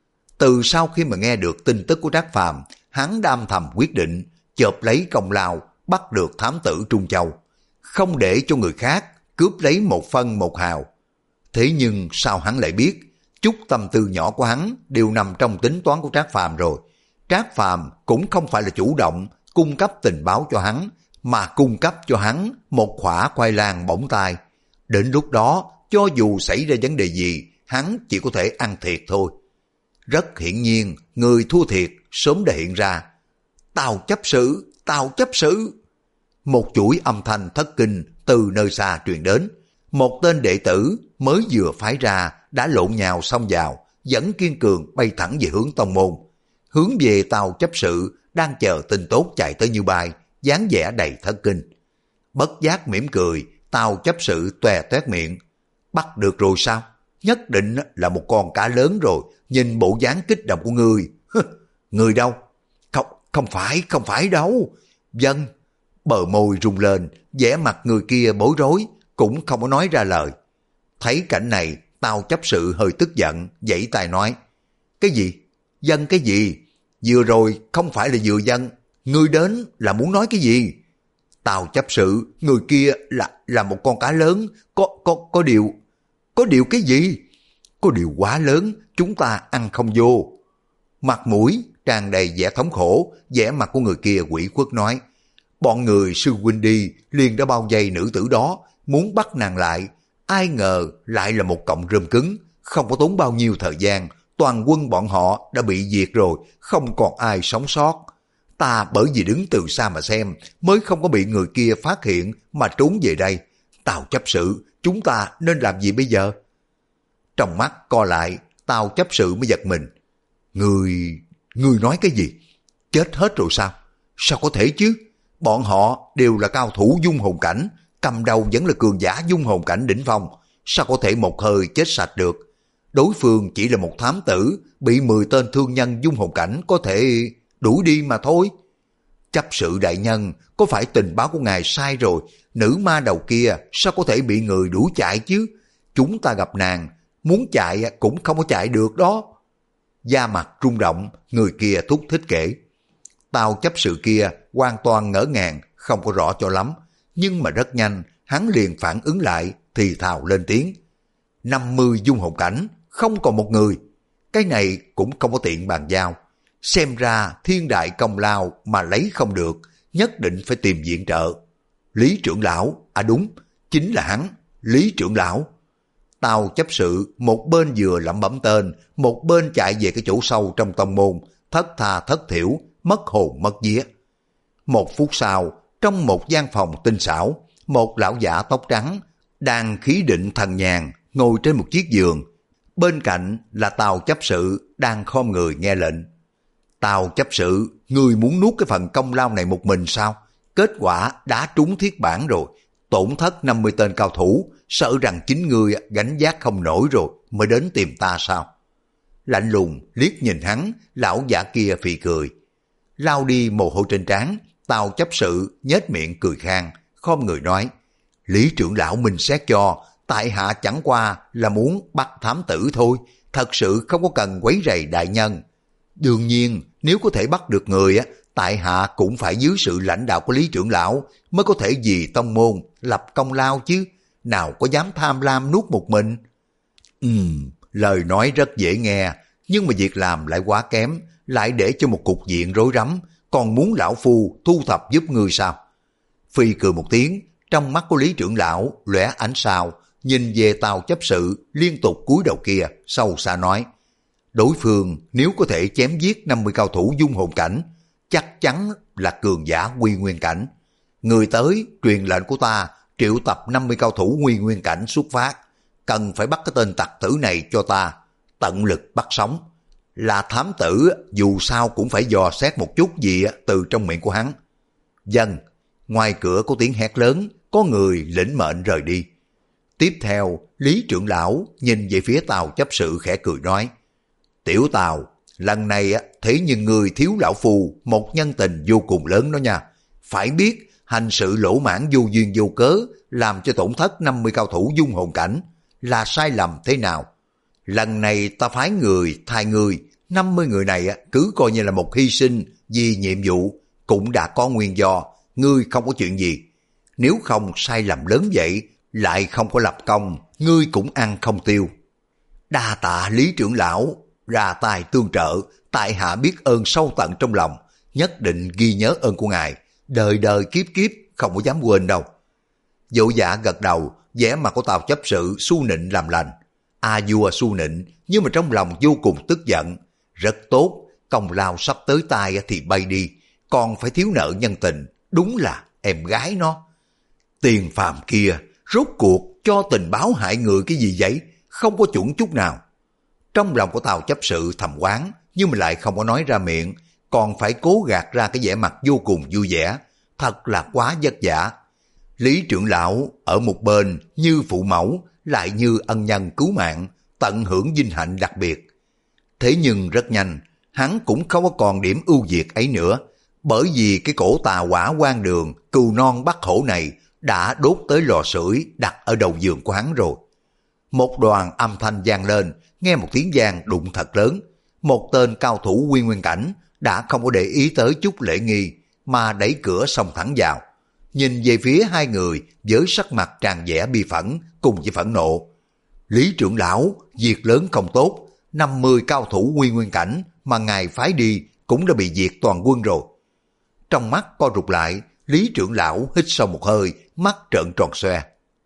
Speaker 1: Từ sau khi mà nghe được tin tức của Trác Phàm, hắn đam thầm quyết định chộp lấy công lao bắt được thám tử Trung Châu, không để cho người khác cướp lấy một phân một hào. Thế nhưng sao hắn lại biết, chút tâm tư nhỏ của hắn đều nằm trong tính toán của Trác Phàm rồi. Trác Phàm cũng không phải là chủ động cung cấp tình báo cho hắn, mà cung cấp cho hắn một khỏa khoai lang bỏng tai. Đến lúc đó, cho dù xảy ra vấn đề gì, hắn chỉ có thể ăn thiệt thôi. Rất hiển nhiên, người thua thiệt sớm đã hiện ra. Tào chấp sự, Tào chấp sự. Một chuỗi âm thanh thất kinh từ nơi xa truyền đến. Một tên đệ tử mới vừa phái ra đã lộn nhào xông vào, dẫn kiên cường bay thẳng về hướng tông môn. Hướng về Tào chấp sự đang chờ tin tốt chạy tới như bay, dáng vẻ đầy thất kinh. Bất giác mỉm cười, Tào chấp sự tòe toét miệng. Bắt được rồi sao? Nhất định là một con cá lớn rồi, nhìn bộ dáng kích động của ngươi. Người đâu? Không, không phải, không phải đâu. Vâng. Bờ môi rung lên, vẻ mặt người kia bối rối, cũng không có nói ra lời. Thấy cảnh này, Tào chấp sự hơi tức giận, giãy tay nói. Cái gì? Dân cái gì? Vừa rồi không phải là vừa dân, ngươi đến là muốn nói cái gì? Tào chấp sự, người kia là là một con cá lớn, có có có điều, có điều cái gì? Có điều quá lớn, chúng ta ăn không vô. Mặt mũi tràn đầy vẻ thống khổ, vẻ mặt của người kia quỷ khuất nói. Bọn người sư huynh đi liền đã bao vây nữ tử đó, muốn bắt nàng lại. Ai ngờ lại là một cọng rơm cứng, không có tốn bao nhiêu thời gian, toàn quân bọn họ đã bị diệt rồi, không còn ai sống sót. Ta bởi vì đứng từ xa mà xem, mới không có bị người kia phát hiện mà trốn về đây. Tào chấp sự, chúng ta nên làm gì bây giờ? Trong mắt co lại, Tào chấp sự mới giật mình. Người... người nói cái gì? Chết hết rồi sao? Sao có thể chứ? Bọn họ đều là cao thủ dung hồn cảnh, cầm đầu vẫn là cường giả dung hồn cảnh đỉnh phong. Sao có thể một hơi chết sạch được? Đối phương chỉ là một thám tử, bị mười tên thương nhân dung hồn cảnh có thể đuổi đi mà thôi. Chấp sự đại nhân, có phải tình báo của ngài sai rồi? Nữ ma đầu kia sao có thể bị người đuổi chạy chứ? Chúng ta gặp nàng, muốn chạy cũng không có chạy được đó. Da mặt rung động, người kia thúc thích kể. Tào chấp sự kia hoàn toàn ngỡ ngàng, không có rõ cho lắm. Nhưng mà rất nhanh, hắn liền phản ứng lại, thì thào lên tiếng. năm mươi dung hồn cảnh, không còn một người. Cái này cũng không có tiện bàn giao. Xem ra thiên đại công lao mà lấy không được, nhất định phải tìm viện trợ. Lý trưởng lão, à đúng, chính là hắn, Lý trưởng lão. Tào chấp sự một bên vừa lẩm bẩm tên, một bên chạy về cái chỗ sâu trong tông môn, thất tha thất thiểu, mất hồn mất vía. Một phút sau, trong một gian phòng tinh xảo, một lão giả tóc trắng đang khí định thần nhàn ngồi trên một chiếc giường. Bên cạnh là Tào chấp sự đang khom người nghe lệnh. Tào chấp sự, ngươi muốn nuốt cái phần công lao này một mình sao? Kết quả đã trúng thiết bản rồi, tổn thất năm mươi tên cao thủ, sợ rằng chính ngươi gánh vác không nổi rồi mới đến tìm ta sao? Lạnh lùng liếc nhìn hắn, lão giả kia phì cười. Lao đi mồ hôi trên trán, Tào chấp sự nhếch miệng cười khang, khom người nói. Lý trưởng lão minh xét cho, tại hạ chẳng qua là muốn bắt thám tử thôi, thật sự không có cần quấy rầy đại nhân. Đương nhiên, nếu có thể bắt được người, tại hạ cũng phải dưới sự lãnh đạo của Lý trưởng lão mới có thể vì tông môn lập công lao chứ, nào có dám tham lam nuốt một mình. Ừm, lời nói rất dễ nghe, nhưng mà việc làm lại quá kém, lại để cho một cục diện rối rắm, còn muốn lão phu thu thập giúp ngươi sao? Phi cười một tiếng, trong mắt của Lý trưởng lão lóe ánh sao, nhìn về Tào chấp sự liên tục cúi đầu kia, sâu xa nói. Đối phương nếu có thể chém giết năm mươi cao thủ dung hồn cảnh, chắc chắn là cường giả quy nguyên cảnh. Người tới truyền lệnh của ta triệu tập năm mươi cao thủ quy nguyên cảnh xuất phát, cần phải bắt cái tên tặc tử này cho ta, tận lực bắt sống. Là thám tử, dù sao cũng phải dò xét một chút gì từ trong miệng của hắn. Dân, ngoài cửa có tiếng hét lớn, có người lĩnh mệnh rời đi. Tiếp theo, Lý trưởng lão nhìn về phía Tào chấp sự khẽ cười nói. Tiểu Tào, lần này thế nhưng người thiếu lão phù một nhân tình vô cùng lớn đó nha. Phải biết, hành sự lỗ mãn vô duyên vô cớ, làm cho tổn thất năm mươi cao thủ dung hồn cảnh, là sai lầm thế nào? lần này ta phái người thay ngươi, năm mươi người này cứ coi như là một hy sinh vì nhiệm vụ, cũng đã có nguyên do, ngươi không có chuyện gì. Nếu không sai lầm lớn vậy, lại không có lập công, ngươi cũng ăn không tiêu. Đa tạ Lý trưởng lão, ra tay tương trợ, tại hạ biết ơn sâu tận trong lòng, nhất định ghi nhớ ơn của ngài, đời đời kiếp kiếp không có dám quên đâu. Dỗ Dạ gật đầu, vẻ mặt của Tào chấp sự su nịnh làm lành. A vua su nịnh, nhưng mà trong lòng vô cùng tức giận. Rất tốt, công lao sắp tới tay thì bay đi, còn phải thiếu nợ nhân tình, đúng là em gái nó. Tiền phàm kia, rốt cuộc cho tình báo hại người cái gì vậy, không có chuẩn chút nào. Trong lòng của Tào chấp sự thầm oán, nhưng mà lại không có nói ra miệng, còn phải cố gạt ra cái vẻ mặt vô cùng vui vẻ, thật là quá vất vả. Lý trưởng lão ở một bên như phụ mẫu, lại như ân nhân cứu mạng, tận hưởng vinh hạnh đặc biệt. Thế nhưng rất nhanh, hắn cũng không có còn điểm ưu việt ấy nữa, bởi vì cái cổ tà hỏa quan đường, cừu non bắt hổ này đã đốt tới lò sưởi đặt ở đầu giường của hắn rồi. Một đoàn âm thanh vang lên, nghe một tiếng vang đụng thật lớn. Một tên cao thủ Quy Nguyên cảnh đã không có để ý tới chút lễ nghi, mà đẩy cửa xông thẳng vào. Nhìn về phía hai người với sắc mặt tràn vẻ bi phẫn cùng với phẫn nộ. Lý trưởng lão, việc lớn không tốt, năm mươi cao thủ Quy Nguyên cảnh mà ngài phái đi cũng đã bị diệt toàn quân rồi. Trong mắt co rụt lại, Lý trưởng lão hít sâu một hơi, mắt trợn tròn xoe.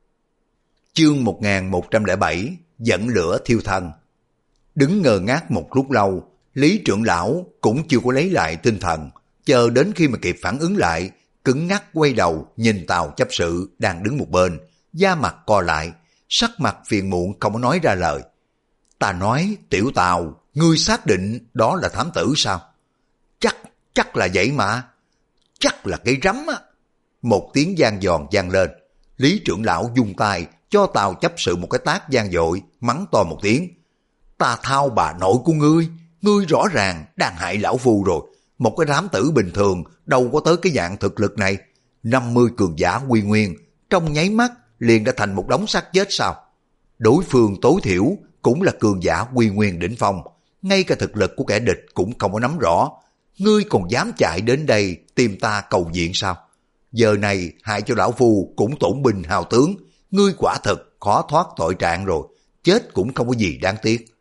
Speaker 1: Chương một nghìn một trăm lẻ bảy, dẫn lửa thiêu thân. Đứng ngơ ngác một lúc lâu, Lý trưởng lão cũng chưa có lấy lại tinh thần, chờ đến khi mà kịp phản ứng lại, cứng ngắc quay đầu nhìn Tào chấp sự đang đứng một bên, da mặt co lại, sắc mặt phiền muộn không có nói ra lời. Ta nói, tiểu Tào, ngươi xác định đó là thám tử sao? Chắc, chắc là vậy mà. Chắc là cái rắm á. Một tiếng vang giòn vang lên, Lý trưởng lão vung tay cho Tào chấp sự một cái tát vang dội, mắng to một tiếng. Ta thao bà nội của ngươi, ngươi rõ ràng đang hại lão phu rồi. Một cái thám tử bình thường đâu có tới cái dạng thực lực này. năm mươi cường giả Quy Nguyên, trong nháy mắt liền đã thành một đống xác chết sao? Đối phương tối thiểu cũng là cường giả Quy Nguyên đỉnh phong, ngay cả thực lực của kẻ địch cũng không có nắm rõ. Ngươi còn dám chạy đến đây tìm ta cầu viện sao? Giờ này hại cho lão phu cũng tổn binh hào tướng, ngươi quả thật khó thoát tội trạng rồi, chết cũng không có gì đáng tiếc.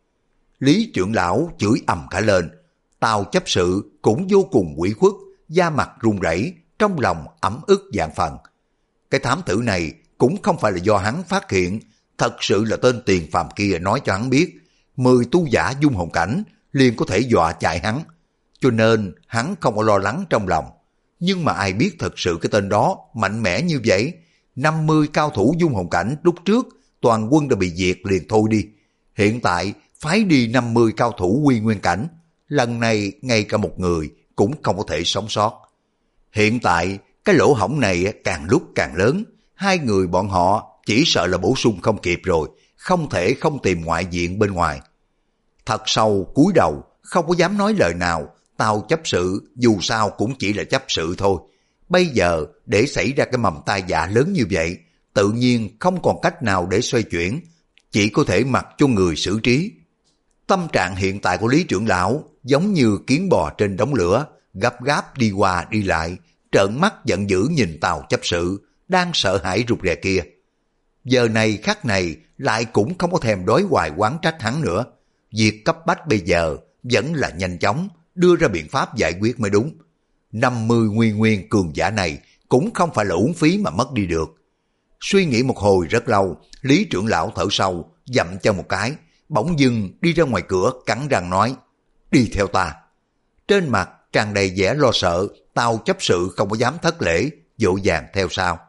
Speaker 1: Lý trưởng lão chửi ầm cả lên, Tào chấp sự cũng vô cùng ủy khuất, da mặt run rẩy, trong lòng ấm ức vạn phần. Cái thám tử này cũng không phải là do hắn phát hiện, thật sự là tên tiền phàm kia nói cho hắn biết, mười tu giả dung hồn cảnh liền có thể dọa chạy hắn, cho nên hắn không có lo lắng trong lòng. Nhưng mà ai biết thật sự cái tên đó mạnh mẽ như vậy, năm mươi cao thủ dung hồn cảnh lúc trước toàn quân đã bị diệt liền thôi đi, hiện tại phái đi năm mươi cao thủ Quy Nguyên cảnh, lần này ngay cả một người cũng không có thể sống sót. Hiện tại cái lỗ hổng này càng lúc càng lớn, hai người bọn họ chỉ sợ là bổ sung không kịp rồi, không thể không tìm ngoại viện bên ngoài. Thật sâu cúi đầu, không có dám nói lời nào. Tào chấp sự dù sao cũng chỉ là chấp sự thôi. Bây giờ để xảy ra cái mầm tai vạ lớn như vậy, tự nhiên không còn cách nào để xoay chuyển, chỉ có thể mặc cho người xử trí. Tâm trạng hiện tại của Lý trưởng lão giống như kiến bò trên đống lửa, gấp gáp đi qua đi lại, trợn mắt giận dữ nhìn Tào chấp sự đang sợ hãi rụt rè kia. Giờ này khắc này lại cũng không có thèm đối hoài oán trách hắn nữa. Việc cấp bách bây giờ vẫn là nhanh chóng đưa ra biện pháp giải quyết mới đúng. năm mươi nguyên nguyên cường giả này cũng không phải là uổng phí mà mất đi được. Suy nghĩ một hồi rất lâu, Lý trưởng lão thở sâu, dậm chân một cái, bỗng dưng đi ra ngoài cửa cắn răng nói, đi theo ta. Trên mặt tràn đầy vẻ lo sợ, Tào chấp sự không có dám thất lễ, vội vàng theo sau.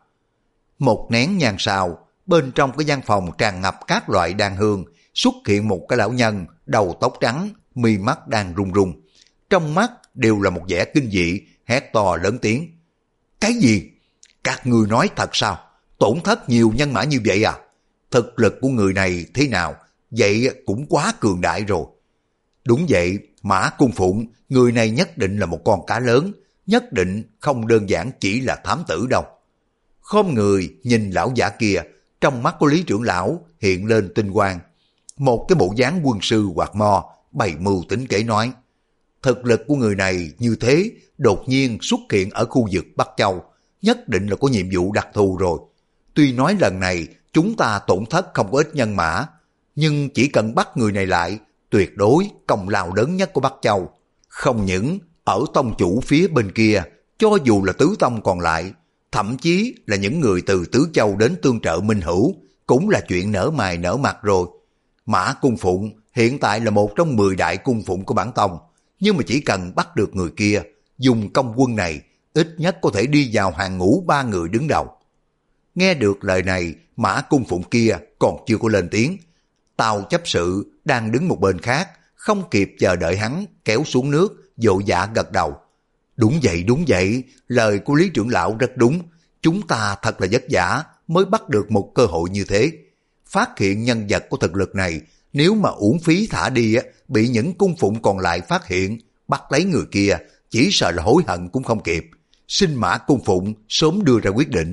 Speaker 1: Một nén nhang sau, bên trong cái gian phòng tràn ngập các loại đan hương, xuất hiện một cái lão nhân, đầu tóc trắng, mi mắt đang run run. Trong mắt đều là một vẻ kinh dị, hét to lớn tiếng. Cái gì? Các ngươi nói thật sao? Tổn thất nhiều nhân mã như vậy à? Thực lực của người này thế nào? Vậy cũng quá cường đại rồi. Đúng vậy, Mã Cung Phụng, người này nhất định là một con cá lớn, nhất định không đơn giản chỉ là thám tử đâu. Khom người nhìn lão giả kia, trong mắt của Lý trưởng lão hiện lên tinh quang. một cái bộ dáng quân sư quạt mo, bày mưu tính kế nói. Thực lực của người này như thế, đột nhiên xuất hiện ở khu vực Bắc Châu, nhất định là có nhiệm vụ đặc thù rồi. Tuy nói lần này chúng ta tổn thất không có ít nhân mã, nhưng chỉ cần bắt người này lại, tuyệt đối công lao lớn nhất của Bắc Châu. Không những ở tông chủ phía bên kia, cho dù là tứ tông còn lại, thậm chí là những người từ Tứ Châu đến tương trợ Minh Hữu, cũng là chuyện nở mày nở mặt rồi. Mã Cung Phụng hiện tại là một trong mười đại cung phụng của bản tông, nhưng mà chỉ cần bắt được người kia, dùng công quân này, ít nhất có thể đi vào hàng ngũ ba người đứng đầu. Nghe được lời này, Mã Cung Phụng kia còn chưa có lên tiếng. Tào chấp sự đang đứng một bên khác, không kịp chờ đợi hắn kéo xuống nước, vội vã gật đầu. Đúng vậy, đúng vậy, lời của Lý trưởng lão rất đúng. Chúng ta thật là vất vả mới bắt được một cơ hội như thế. Phát hiện nhân vật của thực lực này, nếu mà uổng phí thả đi, bị những cung phụng còn lại phát hiện, bắt lấy người kia, chỉ sợ là hối hận cũng không kịp. Xin Mã Cung Phụng sớm đưa ra quyết định.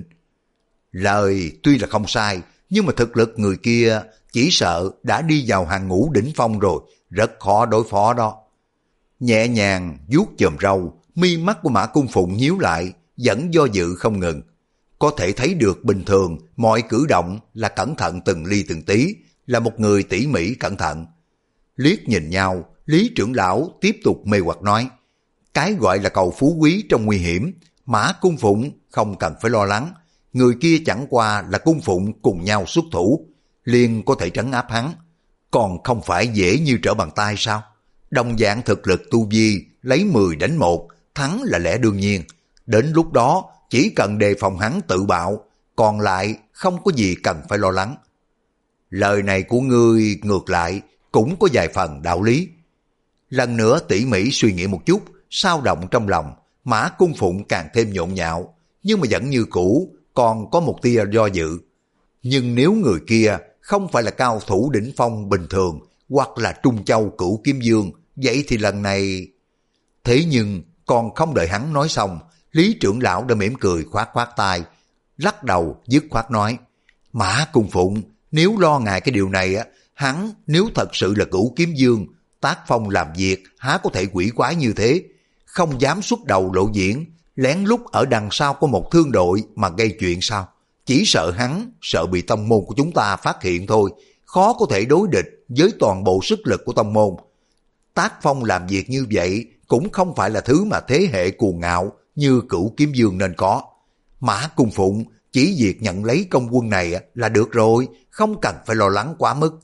Speaker 1: Lời tuy là không sai, nhưng mà thực lực người kia chỉ sợ đã đi vào hàng ngũ đỉnh phong rồi, rất khó đối phó đó. Nhẹ nhàng vuốt chòm râu, mi mắt của Mã Cung Phụng nhíu lại, vẫn do dự không ngừng. Có thể thấy được bình thường mọi cử động là cẩn thận từng ly từng tí, là một người tỉ mỉ cẩn thận. Liếc nhìn nhau, Lý trưởng lão tiếp tục mê hoặc nói, cái gọi là cầu phú quý trong nguy hiểm, Mã Cung Phụng không cần phải lo lắng, người kia chẳng qua là cung phụng cùng nhau xuất thủ, liền có thể trấn áp hắn, còn không phải dễ như trở bàn tay sao? Đồng dạng thực lực tu vi, lấy mười đánh một, thắng là lẽ đương nhiên. Đến lúc đó, chỉ cần đề phòng hắn tự bạo, còn lại không có gì cần phải lo lắng. Lời này của ngươi ngược lại, cũng có vài phần đạo lý. Lần nữa tỉ mỉ suy nghĩ một chút, sao động trong lòng, Mã Cung Phụng càng thêm nhộn nhạo, nhưng mà vẫn như cũ, còn có một tia do dự. Nhưng nếu người kia không phải là cao thủ đỉnh phong bình thường, hoặc là Trung Châu Cửu Kiếm Dương, vậy thì lần này... Thế nhưng còn không đợi hắn nói xong, Lý trưởng lão đã mỉm cười khoát khoát tay, lắc đầu dứt khoát nói, Mã Cung Phụng, nếu lo ngại cái điều này, hắn nếu thật sự là Cửu Kiếm Dương, tác phong làm việc há có thể quỷ quái như thế, không dám xuất đầu lộ diện, lén lút ở đằng sau có một thương đội mà gây chuyện sao? Chỉ sợ hắn, sợ bị tông môn của chúng ta phát hiện thôi, khó có thể đối địch với toàn bộ sức lực của tông môn. Tác phong làm việc như vậy cũng không phải là thứ mà thế hệ cuồng ngạo như Cửu Kiếm Dương nên có. Mã Cung Phụng chỉ việc nhận lấy công quân này là được rồi, không cần phải lo lắng quá mức.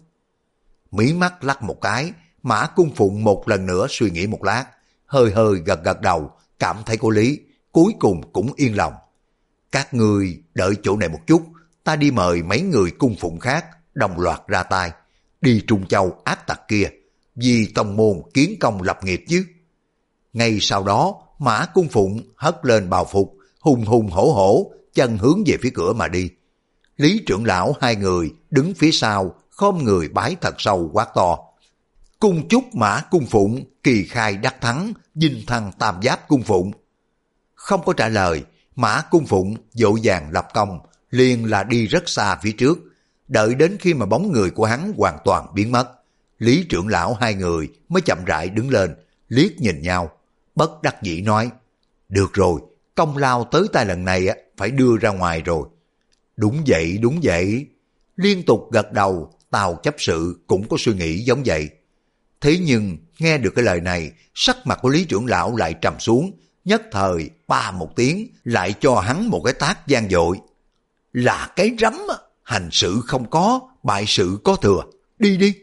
Speaker 1: Mí mắt lắc một cái, Mã Cung Phụng một lần nữa suy nghĩ một lát, hơi hơi gật gật đầu, cảm thấy có lý, cuối cùng cũng yên lòng. Các người đợi chỗ này một chút, ta đi mời mấy người cung phụng khác đồng loạt ra tay, đi Trung Châu ác tặc kia, vì tông môn kiến công lập nghiệp chứ. Ngay sau đó, Mã Cung Phụng hất lên bào phục, hùng hùng hổ hổ, chân hướng về phía cửa mà đi. Lý trưởng lão hai người đứng phía sau, khom người bái thật sâu quát to. Cung chúc Mã Cung Phụng kỳ khai đắc thắng, dinh thăng tam giáp cung phụng. Không có trả lời, Mã Cung Phụng vội vàng lập công, liền là đi rất xa phía trước. Đợi đến khi mà bóng người của hắn hoàn toàn biến mất, Lý trưởng lão hai người mới chậm rãi đứng lên, liếc nhìn nhau, bất đắc dĩ nói, được rồi, công lao tới tay lần này phải đưa ra ngoài rồi. Đúng vậy, đúng vậy. Liên tục gật đầu, Tào chấp sự cũng có suy nghĩ giống vậy. Thế nhưng nghe được cái lời này, sắc mặt của Lý trưởng lão lại trầm xuống, nhất thời ba một tiếng lại cho hắn một cái tát gian dội. Là cái rắm, hành sự không có, bại sự có thừa, đi đi.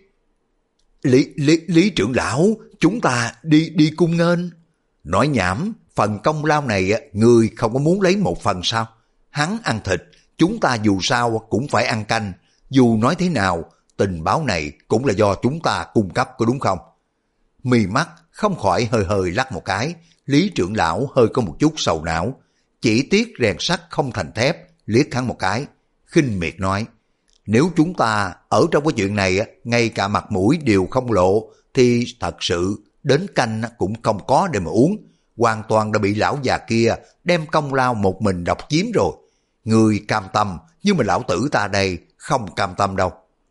Speaker 1: Lý, Lý, Lý trưởng lão, chúng ta đi đi cung nghênh. Nói nhảm, phần công lao này người không có muốn lấy một phần sao? Hắn ăn thịt, chúng ta dù sao cũng phải ăn canh. Dù nói thế nào, tình báo này cũng là do chúng ta cung cấp, có đúng không? Mì mắt không khỏi hơi hơi lắc một cái, Lý trưởng lão hơi có một chút sầu não, chỉ tiếc rèn sắt không thành thép, liếc hắn một cái, khinh miệt nói, nếu chúng ta ở trong cái chuyện này ngay cả mặt mũi đều không lộ, thì thật sự đến canh cũng không có để mà uống, hoàn toàn đã bị lão già kia đem công lao một mình độc chiếm rồi. Người cam tâm, nhưng mà lão tử ta đây không cam tâm đâu.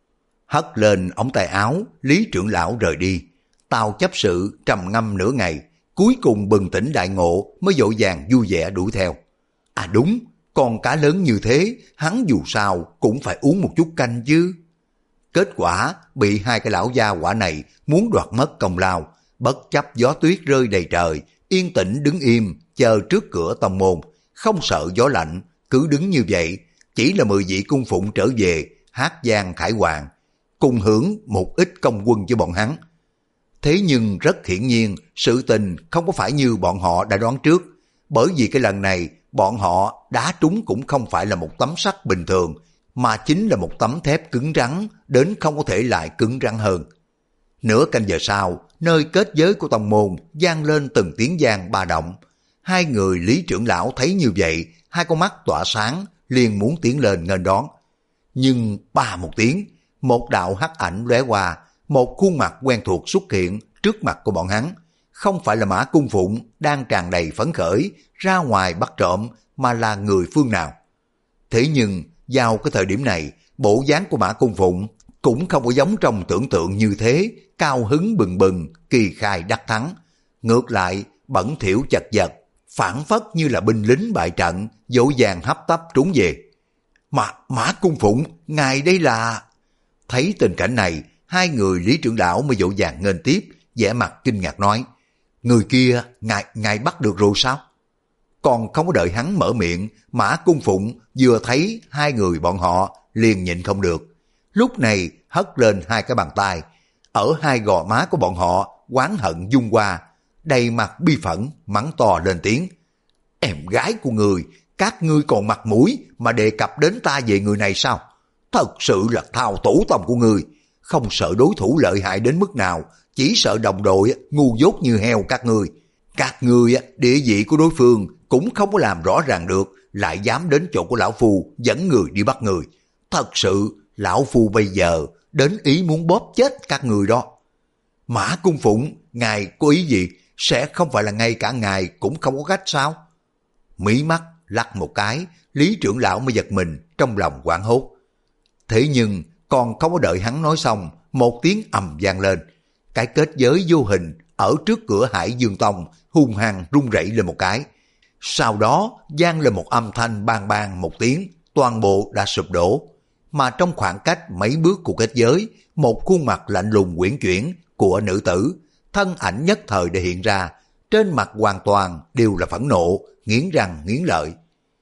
Speaker 1: Hất lên ống tay áo, Lý trưởng lão rời đi. Tào chấp sự trầm ngâm nửa ngày, cuối cùng bừng tỉnh đại ngộ mới vội vàng vui vẻ đuổi theo. À đúng, con cá lớn như thế, hắn dù sao cũng phải uống một chút canh chứ. Kết quả bị hai cái lão gia quả này muốn đoạt mất công lao, bất chấp gió tuyết rơi đầy trời, yên tĩnh đứng im chờ trước cửa tông môn, không sợ gió lạnh, cứ đứng như vậy, chỉ là mười vị cung phụng trở về hát giang khải hoàng, cùng hưởng một ít công quân cho bọn hắn. Thế nhưng rất hiển nhiên, sự tình không có phải như bọn họ đã đoán trước, bởi vì cái lần này bọn họ đá trúng cũng không phải là một tấm sắt bình thường, mà chính là một tấm thép cứng rắn, đến không có thể lại cứng rắn hơn. Nửa canh giờ sau, nơi kết giới của tông môn vang lên từng tiếng vang ba động. Hai người Lý trưởng lão thấy như vậy, hai con mắt tỏa sáng, liền muốn tiến lên nghênh đón. Nhưng ba một tiếng, một đạo hắc ảnh lóe qua, một khuôn mặt quen thuộc xuất hiện trước mặt của bọn hắn. Không phải là Mã Cung Phụng đang tràn đầy phấn khởi ra ngoài bắt trộm, mà là người phương nào. Thế nhưng vào cái thời điểm này, bộ dáng của Mã Cung Phụng cũng không có giống trong tưởng tượng như thế, cao hứng bừng bừng, kỳ khai đắc thắng. Ngược lại, bẩn thỉu chật vật, phản phất như là binh lính bại trận, dỗ dàng hấp tấp trốn về. Mà Mã Cung Phụng, ngài đây là... Thấy tình cảnh này, hai người Lý trưởng lão mới dỗ dàng nghênh tiếp, vẻ mặt kinh ngạc nói, người kia, ngài, ngài bắt được rồi sao? Còn không có đợi hắn mở miệng, Mã Cung Phụng vừa thấy hai người bọn họ liền nhịn không được. Lúc này hất lên hai cái bàn tay, ở hai gò má của bọn họ oán hận dung qua, đầy mặt bi phẫn, mắng to lên tiếng. Em gái của người, các ngươi còn mặt mũi mà đề cập đến ta về người này sao? Thật sự là thao tổ tông của người, không sợ đối thủ lợi hại đến mức nào, chỉ sợ đồng đội ngu dốt như heo các ngươi. Các ngươi địa vị của đối phương cũng không có làm rõ ràng được, lại dám đến chỗ của lão phu dẫn người đi bắt người. Thật sự, lão phu bây giờ đến ý muốn bóp chết các người đó. Mã Cung Phụng, ngài có ý gì? Sẽ không phải là ngay cả ngài cũng không có cách sao? Mí mắt lắc một cái, Lý trưởng lão mới giật mình, trong lòng hoảng hốt. Thế nhưng còn không có đợi hắn nói xong, một tiếng ầm vang lên. Cái kết giới vô hình ở trước cửa Hải Dương Tông hung hăng rung rẩy lên một cái. Sau đó vang lên một âm thanh bang bang một tiếng, toàn bộ đã sụp đổ. Mà trong khoảng cách mấy bước của kết giới, một khuôn mặt lạnh lùng uyển chuyển của nữ tử, thân ảnh nhất thời để hiện ra, trên mặt hoàn toàn đều là phẫn nộ, nghiến răng nghiến lợi.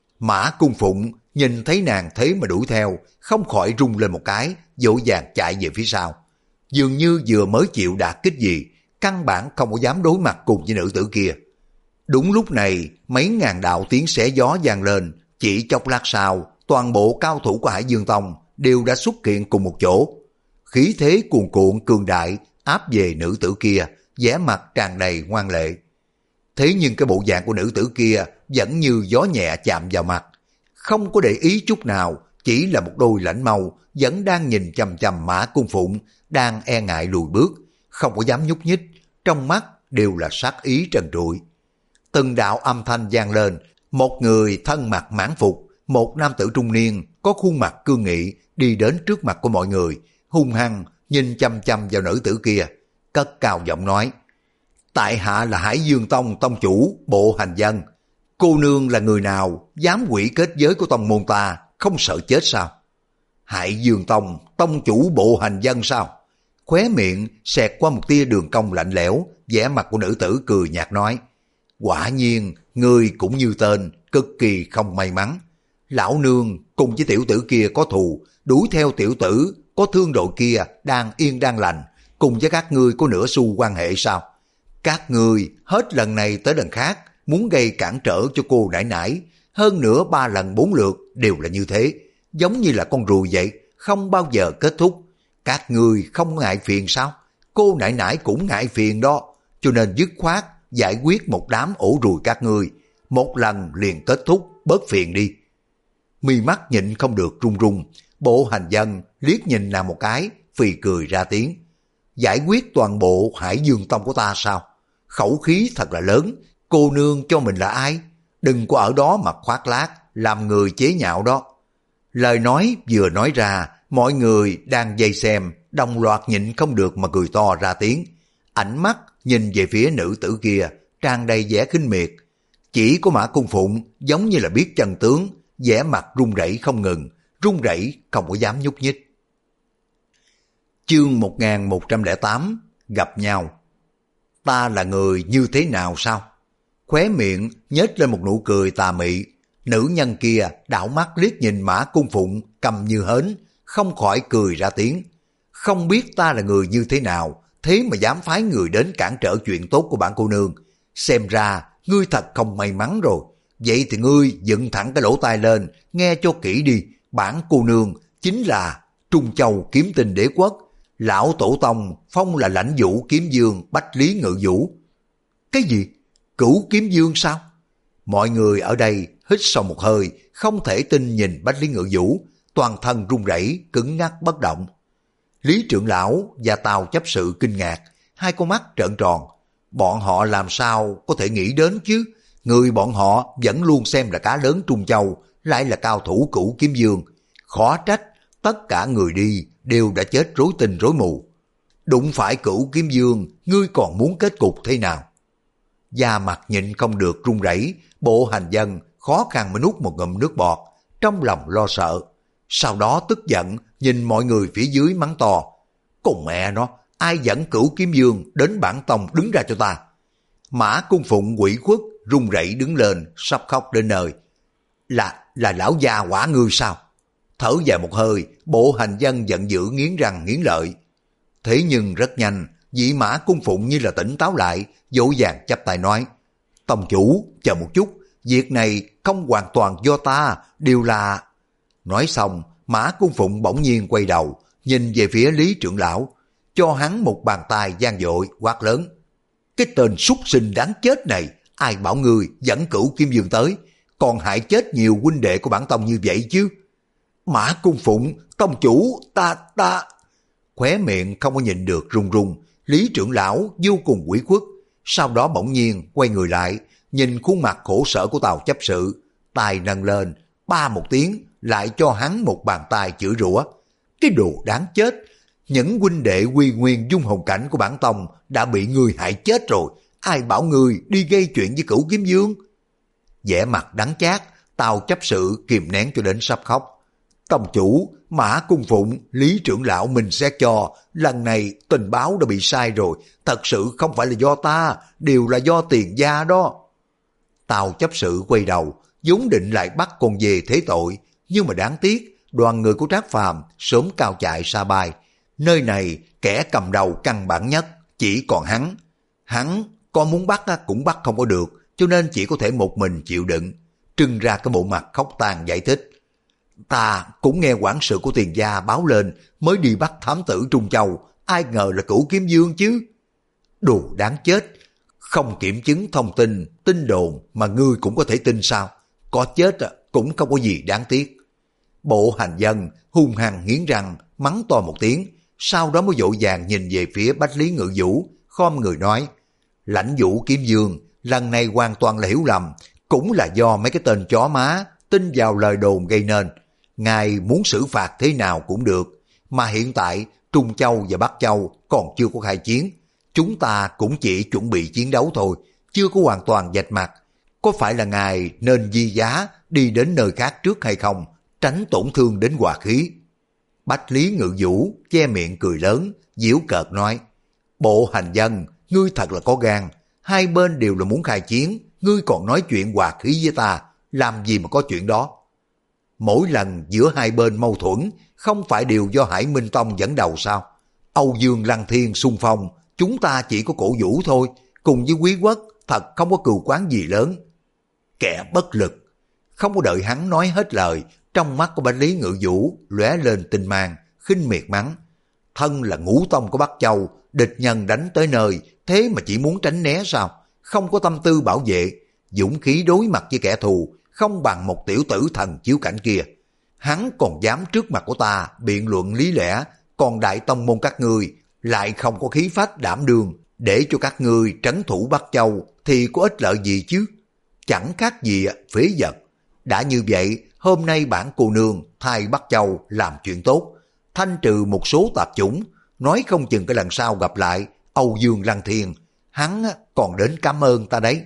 Speaker 1: Mã Cung Phụng nhìn thấy nàng thế mà đuổi theo, không khỏi rung lên một cái, dỗ dàng chạy về phía sau. Dường như vừa mới chịu đả kích gì, căn bản không có dám đối mặt cùng với nữ tử kia. Đúng lúc này, mấy ngàn đạo tiếng xé gió vang lên, chỉ chốc lát sau, toàn bộ cao thủ của Hải Dương Tông đều đã xuất hiện cùng một chỗ. Khí thế cuồn cuộn cường đại áp về nữ tử kia, vẻ mặt tràn đầy ngoan lệ. Thế nhưng cái bộ dạng của nữ tử kia vẫn như gió nhẹ chạm vào mặt, không có để ý chút nào, chỉ là một đôi lãnh mâu vẫn đang nhìn chằm chằm Mã Cung Phụng, đang e ngại lùi bước, không có dám nhúc nhích, trong mắt đều là sát ý trần trụi. Từng đạo âm thanh vang lên, một người thân mặc mãn phục, một nam tử trung niên có khuôn mặt cương nghị đi đến trước mặt của mọi người, hung hăng nhìn chăm chăm vào nữ tử kia, cất cao giọng nói: tại hạ là Hải Dương Tông tông chủ Bộ Hành Dân, cô nương là người nào dám hủy kết giới của tông môn ta, không sợ chết sao? Hải Dương Tông tông chủ Bộ Hành Dân sao? Khóe miệng xẹt qua một tia đường cong lạnh lẽo, vẻ mặt của nữ tử cười nhạt nói: quả nhiên ngươi cũng như tên, cực kỳ không may mắn. Lão nương cùng với tiểu tử kia có thù, đuổi theo tiểu tử có thương đội kia đang yên đang lành, cùng với các ngươi có nửa xu quan hệ sao? Các ngươi hết lần này tới lần khác muốn gây cản trở cho cô nãi nãi, hơn nữa ba lần bốn lượt đều là như thế, giống như là con ruồi vậy, không bao giờ kết thúc. Các ngươi không ngại phiền sao? Cô nãi nãi cũng ngại phiền đó, cho nên dứt khoát giải quyết một đám ổ ruồi các ngươi, một lần liền kết thúc, bớt phiền đi. Mi mắt nhịn không được run run, Bộ Hành Dân liếc nhìn nàng một cái, phì cười ra tiếng: giải quyết toàn bộ Hải Dương Tông của ta sao? Khẩu khí thật là lớn, cô nương cho mình là ai? Đừng có ở đó mà khoác lác, làm người chế nhạo đó. Lời nói vừa nói ra, mọi người đang vây xem, đồng loạt nhịn không được mà cười to ra tiếng. Ánh mắt nhìn về phía nữ tử kia, tràn đầy vẻ khinh miệt. Chỉ có Mã Cung Phụng giống như là biết chân tướng, vẻ mặt run rẩy không ngừng, run rẩy không có dám nhúc nhích. Chương một nghìn một trăm lẻ tám, gặp nhau. Ta là người như thế nào sao? Khóe miệng nhếch lên một nụ cười tà mị. Nữ nhân kia đảo mắt liếc nhìn Mã Cung Phụng cầm như hến, không khỏi cười ra tiếng. Không biết ta là người như thế nào, thế mà dám phái người đến cản trở chuyện tốt của bản cô nương. Xem ra ngươi thật không may mắn rồi. Vậy thì ngươi dựng thẳng cái lỗ tai lên, nghe cho kỹ đi. Bản cô nương chính là Trung Châu Kiếm Tinh Đế Quốc. Lão tổ tông phong là Lãnh Vũ Kiếm Dương Bách Lý Ngự Vũ. Cái gì? Cửu Kiếm Dương sao? Mọi người ở đây hít sâu một hơi, không thể tin nhìn Bách Lý Ngự Vũ, toàn thân run rẩy, cứng ngắc bất động. Lý trưởng lão và Tào chấp sự kinh ngạc, hai con mắt trợn tròn. Bọn họ làm sao có thể nghĩ đến chứ? Người bọn họ vẫn luôn xem là cá lớn Trung Châu, lại là cao thủ Cửu Kiếm Dương. Khó trách tất cả người đi đều đã chết rối tinh rối mù. Đụng phải Cửu Kiếm Dương, ngươi còn muốn kết cục thế nào? Da mặt nhịn không được run rẩy, Bộ Hành Dân khó khăn mới nuốt một ngụm nước bọt, trong lòng lo sợ. Sau đó tức giận nhìn mọi người phía dưới mắng to. Cùng mẹ nó, ai dẫn Cửu Kiếm Dương đến bản tông đứng ra cho ta? Mã Cung Phụng quỷ khuất run rẩy đứng lên, sắp khóc đến nơi. Là, là lão già quả ngươi sao? Thở dài một hơi, Bộ Hành Dân giận dữ nghiến răng nghiến lợi. Thế nhưng rất nhanh, vị Mã Cung Phụng như là tỉnh táo lại, dỗ dàng chắp tay nói. Tông chủ, chờ một chút, việc này không hoàn toàn do ta, đều là... Nói xong, Mã Cung Phụng bỗng nhiên quay đầu, nhìn về phía Lý trưởng lão, cho hắn một bàn tay gian dội, quát lớn. Cái tên súc sinh đáng chết này, ai bảo ngươi dẫn Cửu Kiếm Dương tới, còn hại chết nhiều huynh đệ của bản tông như vậy chứ? Mã Cung Phụng, tông chủ, ta, ta... Khóe miệng không có nhìn được run run, Lý trưởng lão vô cùng ủy khuất, sau đó bỗng nhiên quay người lại, nhìn khuôn mặt khổ sở của Tào chấp sự, tay nâng lên, ba một tiếng, lại cho hắn một bàn tay chửi rủa. Cái đồ đáng chết, những huynh đệ quy nguyên dung hồn cảnh của bản tông đã bị người hại chết rồi, ai bảo người đi gây chuyện với Cửu Kiếm Dương? Vẻ mặt đắng chát, Tào chấp sự kìm nén cho đến sắp khóc. Tông chủ, Mã Cung Phụng, Lý trưởng lão mình xét cho, lần này tình báo đã bị sai rồi, thật sự không phải là do ta, đều là do Tiền gia đó. Tào chấp sự quay đầu, vốn định lại bắt con về thế tội, nhưng mà đáng tiếc, đoàn người của Trác Phàm sớm cao chạy xa bay. Nơi này, kẻ cầm đầu căn bản nhất, chỉ còn hắn. Hắn, con muốn bắt cũng bắt không có được, cho nên chỉ có thể một mình chịu đựng. Trưng ra cái bộ mặt khóc tàn giải thích. Ta cũng nghe quản sự của Tiền gia báo lên, mới đi bắt thám tử Trung Châu, ai ngờ là Cửu Kiếm Dương chứ. Đồ đáng chết, không kiểm chứng thông tin, tin đồn mà ngươi cũng có thể tin sao? Có chết cũng không có gì đáng tiếc. Bộ Hành Dân hung hăng nghiến răng, mắng to một tiếng, sau đó mới vội vàng nhìn về phía Bách Lý Ngự Vũ, khom người nói. Lãnh Vũ Kiếm Dương, lần này hoàn toàn là hiểu lầm, cũng là do mấy cái tên chó má tin vào lời đồn gây nên. Ngài muốn xử phạt thế nào cũng được, mà hiện tại Trung Châu và Bắc Châu còn chưa có khai chiến. Chúng ta cũng chỉ chuẩn bị chiến đấu thôi, chưa có hoàn toàn vạch mặt. Có phải là ngài nên di giá đi đến nơi khác trước hay không, tránh tổn thương đến hòa khí? Bách Lý Ngự Vũ che miệng cười lớn, giễu cợt nói. Bộ Hành Dân, ngươi thật là có gan, hai bên đều là muốn khai chiến, ngươi còn nói chuyện hòa khí với ta, làm gì mà có chuyện đó. Mỗi lần giữa hai bên mâu thuẫn, không phải đều do Hải Minh Tông dẫn đầu sao? Âu Dương Lăng Thiên xung phong, chúng ta chỉ có cổ vũ thôi, cùng với Quý Quốc thật không có cừu quán gì lớn. Kẻ bất lực. Không có đợi hắn nói hết lời, trong mắt của Bách Lý Ngự Vũ lóe lên tinh mang, khinh miệt mắng. Thân là ngũ tông của Bắc Châu, địch nhân đánh tới nơi, thế mà chỉ muốn tránh né sao? Không có tâm tư bảo vệ, dũng khí đối mặt với kẻ thù, không bằng một tiểu tử thần chiếu cảnh kia. Hắn còn dám trước mặt của ta biện luận lý lẽ, còn đại tông môn các ngươi lại không có khí phách đảm đương, để cho các ngươi trấn thủ Bắc Châu thì có ích lợi gì chứ? Chẳng khác gì phế vật. Đã như vậy, hôm nay bản cô nương thay Bắc Châu làm chuyện tốt, thanh trừ một số tạp chủng, nói không chừng cái lần sau gặp lại Âu Dương Lăng Thiên, hắn còn đến cảm ơn ta đấy.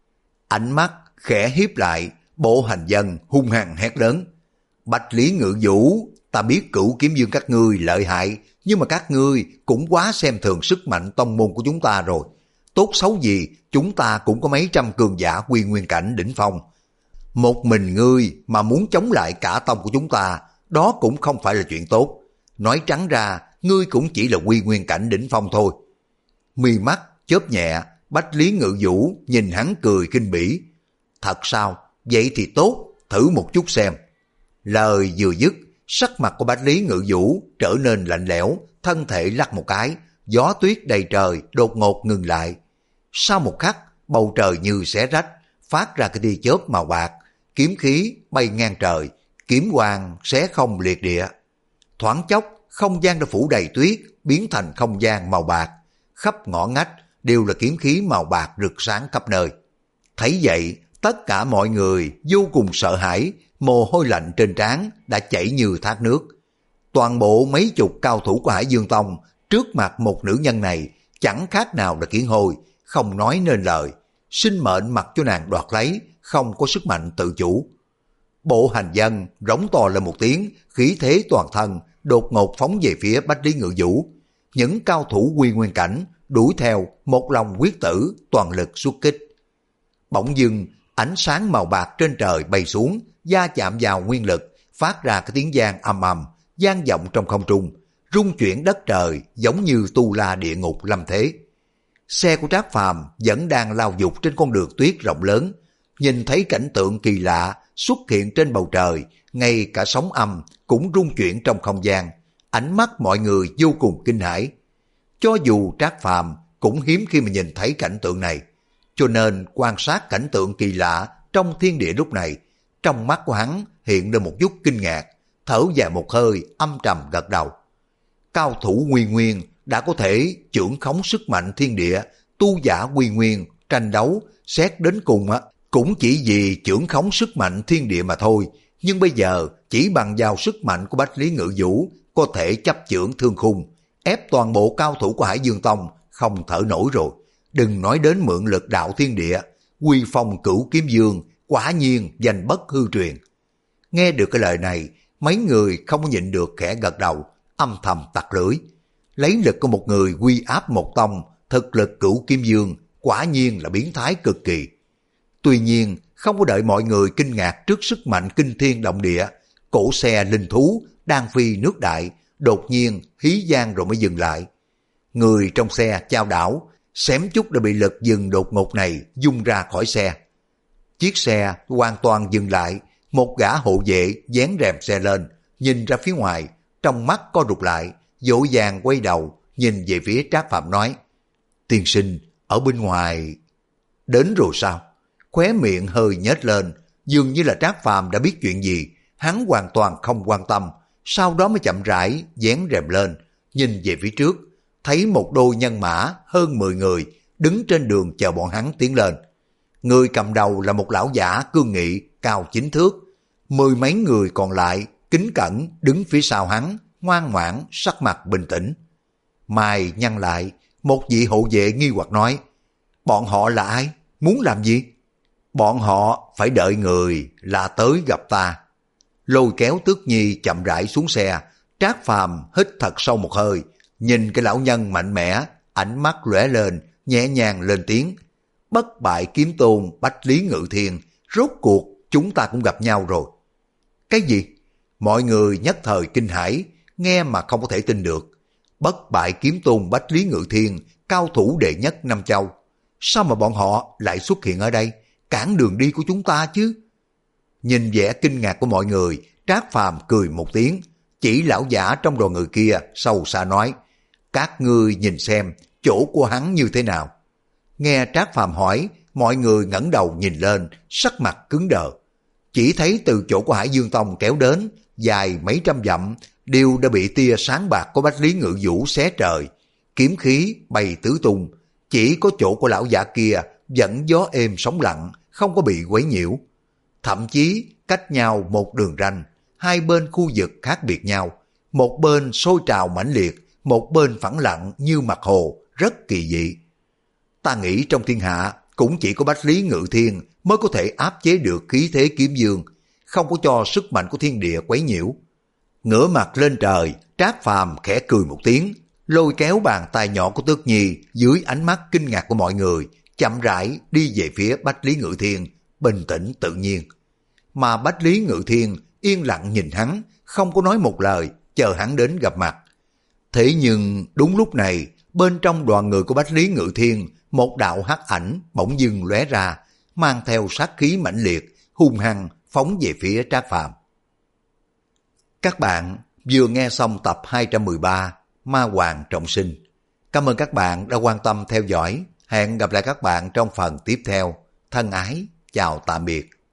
Speaker 1: Ánh mắt khẽ hiếp lại, Bộ Hành Dân hung hăng hét lớn. Bạch Lý Ngự Vũ, ta biết Cửu Kiếm Dương các ngươi lợi hại, nhưng mà các ngươi cũng quá xem thường sức mạnh tông môn của chúng ta rồi. Tốt xấu gì, chúng ta cũng có mấy trăm cường giả quy nguyên cảnh đỉnh phong. Một mình ngươi mà muốn chống lại cả tông của chúng ta, đó cũng không phải là chuyện tốt. Nói trắng ra, ngươi cũng chỉ là quy nguyên cảnh đỉnh phong thôi. Mi mắt chớp nhẹ, Bách Lý Ngự Vũ nhìn hắn cười khinh bỉ. Thật sao? Vậy thì tốt, thử một chút xem. Lời vừa dứt, sắc mặt của Bách Lý Ngự Vũ trở nên lạnh lẽo, thân thể lắc một cái, gió tuyết đầy trời đột ngột ngừng lại. Sau một khắc, bầu trời như xé rách, phát ra cái tia chớp màu bạc, kiếm khí bay ngang trời, kiếm quang xé không liệt địa. Thoáng chốc, không gian đã phủ đầy tuyết, biến thành không gian màu bạc, khắp ngõ ngách đều là kiếm khí màu bạc rực sáng khắp nơi. Thấy vậy, tất cả mọi người vô cùng sợ hãi, mồ hôi lạnh trên trán đã chảy như thác nước. Toàn bộ mấy chục cao thủ của Hải Dương Tông trước mặt một nữ nhân này chẳng khác nào là kiến hôi, không nói nên lời. Sinh mệnh mặc cho nàng đoạt lấy, không có sức mạnh tự chủ. Bộ Hành Dân rống to lên một tiếng, khí thế toàn thân đột ngột phóng về phía Bách Lý Ngự Vũ. Những cao thủ quy nguyên cảnh đuổi theo, một lòng quyết tử, toàn lực xuất kích. Bỗng dưng, ánh sáng màu bạc trên trời bay xuống, va chạm vào nguyên lực, phát ra cái tiếng vang ầm ầm, vang vọng trong không trung, rung chuyển đất trời giống như tu la địa ngục lâm thế. Xe của Trác Phàm vẫn đang lao vụt trên con đường tuyết rộng lớn, nhìn thấy cảnh tượng kỳ lạ xuất hiện trên bầu trời, ngay cả sóng âm cũng rung chuyển trong không gian, ánh mắt mọi người vô cùng kinh hãi. Cho dù Trác Phàm cũng hiếm khi mà nhìn thấy cảnh tượng này, cho nên quan sát cảnh tượng kỳ lạ trong thiên địa lúc này, trong mắt của hắn hiện lên một chút kinh ngạc, thở dài một hơi, âm trầm gật đầu. Cao thủ quy nguyên đã có thể chưởng khống sức mạnh thiên địa, tu giả quy nguyên tranh đấu xét đến cùng á cũng chỉ vì chưởng khống sức mạnh thiên địa mà thôi, nhưng bây giờ chỉ bằng vào sức mạnh của Bách Lý Ngự Vũ có thể chấp chưởng thương khung, ép toàn bộ cao thủ của Hải Dương Tông không thở nổi rồi. Đừng nói đến mượn lực đạo thiên địa, quy phong Cửu Kiếm Dương quả nhiên danh bất hư truyền. Nghe được cái lời này, mấy người không nhịn được khẽ gật đầu, âm thầm tặc lưỡi. Lấy lực của một người quy áp một tông, thực lực Cửu Kiếm Dương quả nhiên là biến thái cực kỳ. Tuy nhiên, không có đợi mọi người kinh ngạc trước sức mạnh kinh thiên động địa, cổ xe linh thú đang phi nước đại, đột nhiên hí vang rồi mới dừng lại. Người trong xe chao đảo, xém chút đã bị lực dừng đột ngột này dung ra khỏi xe. Chiếc xe hoàn toàn dừng lại, một gã hộ vệ dán rèm xe lên, nhìn ra phía ngoài, trong mắt co rụt lại, vội vàng quay đầu, nhìn về phía Trác Phàm nói, tiên sinh, ở bên ngoài... Đến rồi sao? Khóe miệng hơi nhếch lên, dường như là Trác Phàm đã biết chuyện gì, hắn hoàn toàn không quan tâm, sau đó mới chậm rãi dán rèm lên, nhìn về phía trước, thấy một đôi nhân mã hơn mười người đứng trên đường chờ bọn hắn tiến lên. Người cầm đầu là một lão giả cương nghị, cao chín thước, mười mấy người còn lại kính cẩn đứng phía sau hắn, ngoan ngoãn, sắc mặt bình tĩnh. Mày nhăn lại, một vị hộ vệ nghi hoặc nói, bọn họ là ai? Muốn làm gì? Bọn họ phải đợi người là tới gặp ta. Lôi kéo Tước Nhi chậm rãi xuống xe, Trác Phàm hít thật sâu một hơi, nhìn cái lão nhân mạnh mẽ, ánh mắt lóe lên, nhẹ nhàng lên tiếng, bất bại kiếm tôn Bách Lý Ngự Thiên, rốt cuộc chúng ta cũng gặp nhau rồi. Cái gì? Mọi người nhất thời kinh hãi, nghe mà không có thể tin được. Bất bại kiếm tôn Bách Lý Ngự Thiên, cao thủ đệ nhất Nam Châu. Sao mà bọn họ lại xuất hiện ở đây, cản đường đi của chúng ta chứ? Nhìn vẻ kinh ngạc của mọi người, Trác Phàm cười một tiếng, chỉ lão giả trong đoàn người kia sâu xa nói, các ngươi nhìn xem chỗ của hắn như thế nào. Nghe Trác Phàm hỏi, mọi người ngẩng đầu nhìn lên, sắc mặt cứng đờ. Chỉ thấy từ chỗ của Hải Dương Tông kéo đến, dài mấy trăm dặm, đều đã bị tia sáng bạc của Bách Lý Ngự Vũ xé trời, kiếm khí bay tứ tung. Chỉ có chỗ của lão giả kia vẫn gió êm sóng lặng, không có bị quấy nhiễu. Thậm chí cách nhau một đường ranh, hai bên khu vực khác biệt nhau, một bên sôi trào mãnh liệt, một bên phẳng lặng như mặt hồ, rất kỳ dị. Ta nghĩ trong thiên hạ cũng chỉ có Bách Lý Ngự Thiên mới có thể áp chế được khí thế kiếm dương, không có cho sức mạnh của thiên địa quấy nhiễu. Ngửa mặt lên trời, Trác Phàm khẽ cười một tiếng, lôi kéo bàn tay nhỏ của Tước Nhi dưới ánh mắt kinh ngạc của mọi người, chậm rãi đi về phía Bách Lý Ngự Thiên, bình tĩnh tự nhiên. Mà Bách Lý Ngự Thiên yên lặng nhìn hắn, không có nói một lời, chờ hắn đến gặp mặt. Thế nhưng đúng lúc này, bên trong đoàn người của Bách Lý Ngự Thiên, một đạo hắc ảnh bỗng dưng lóe ra, mang theo sát khí mãnh liệt, hung hăng phóng về phía Trác Phàm. Các bạn vừa nghe xong tập hai trăm mười ba Ma Hoàng Trọng Sinh. Cảm ơn các bạn đã quan tâm theo dõi. Hẹn gặp lại các bạn trong phần tiếp theo. Thân ái, chào tạm biệt.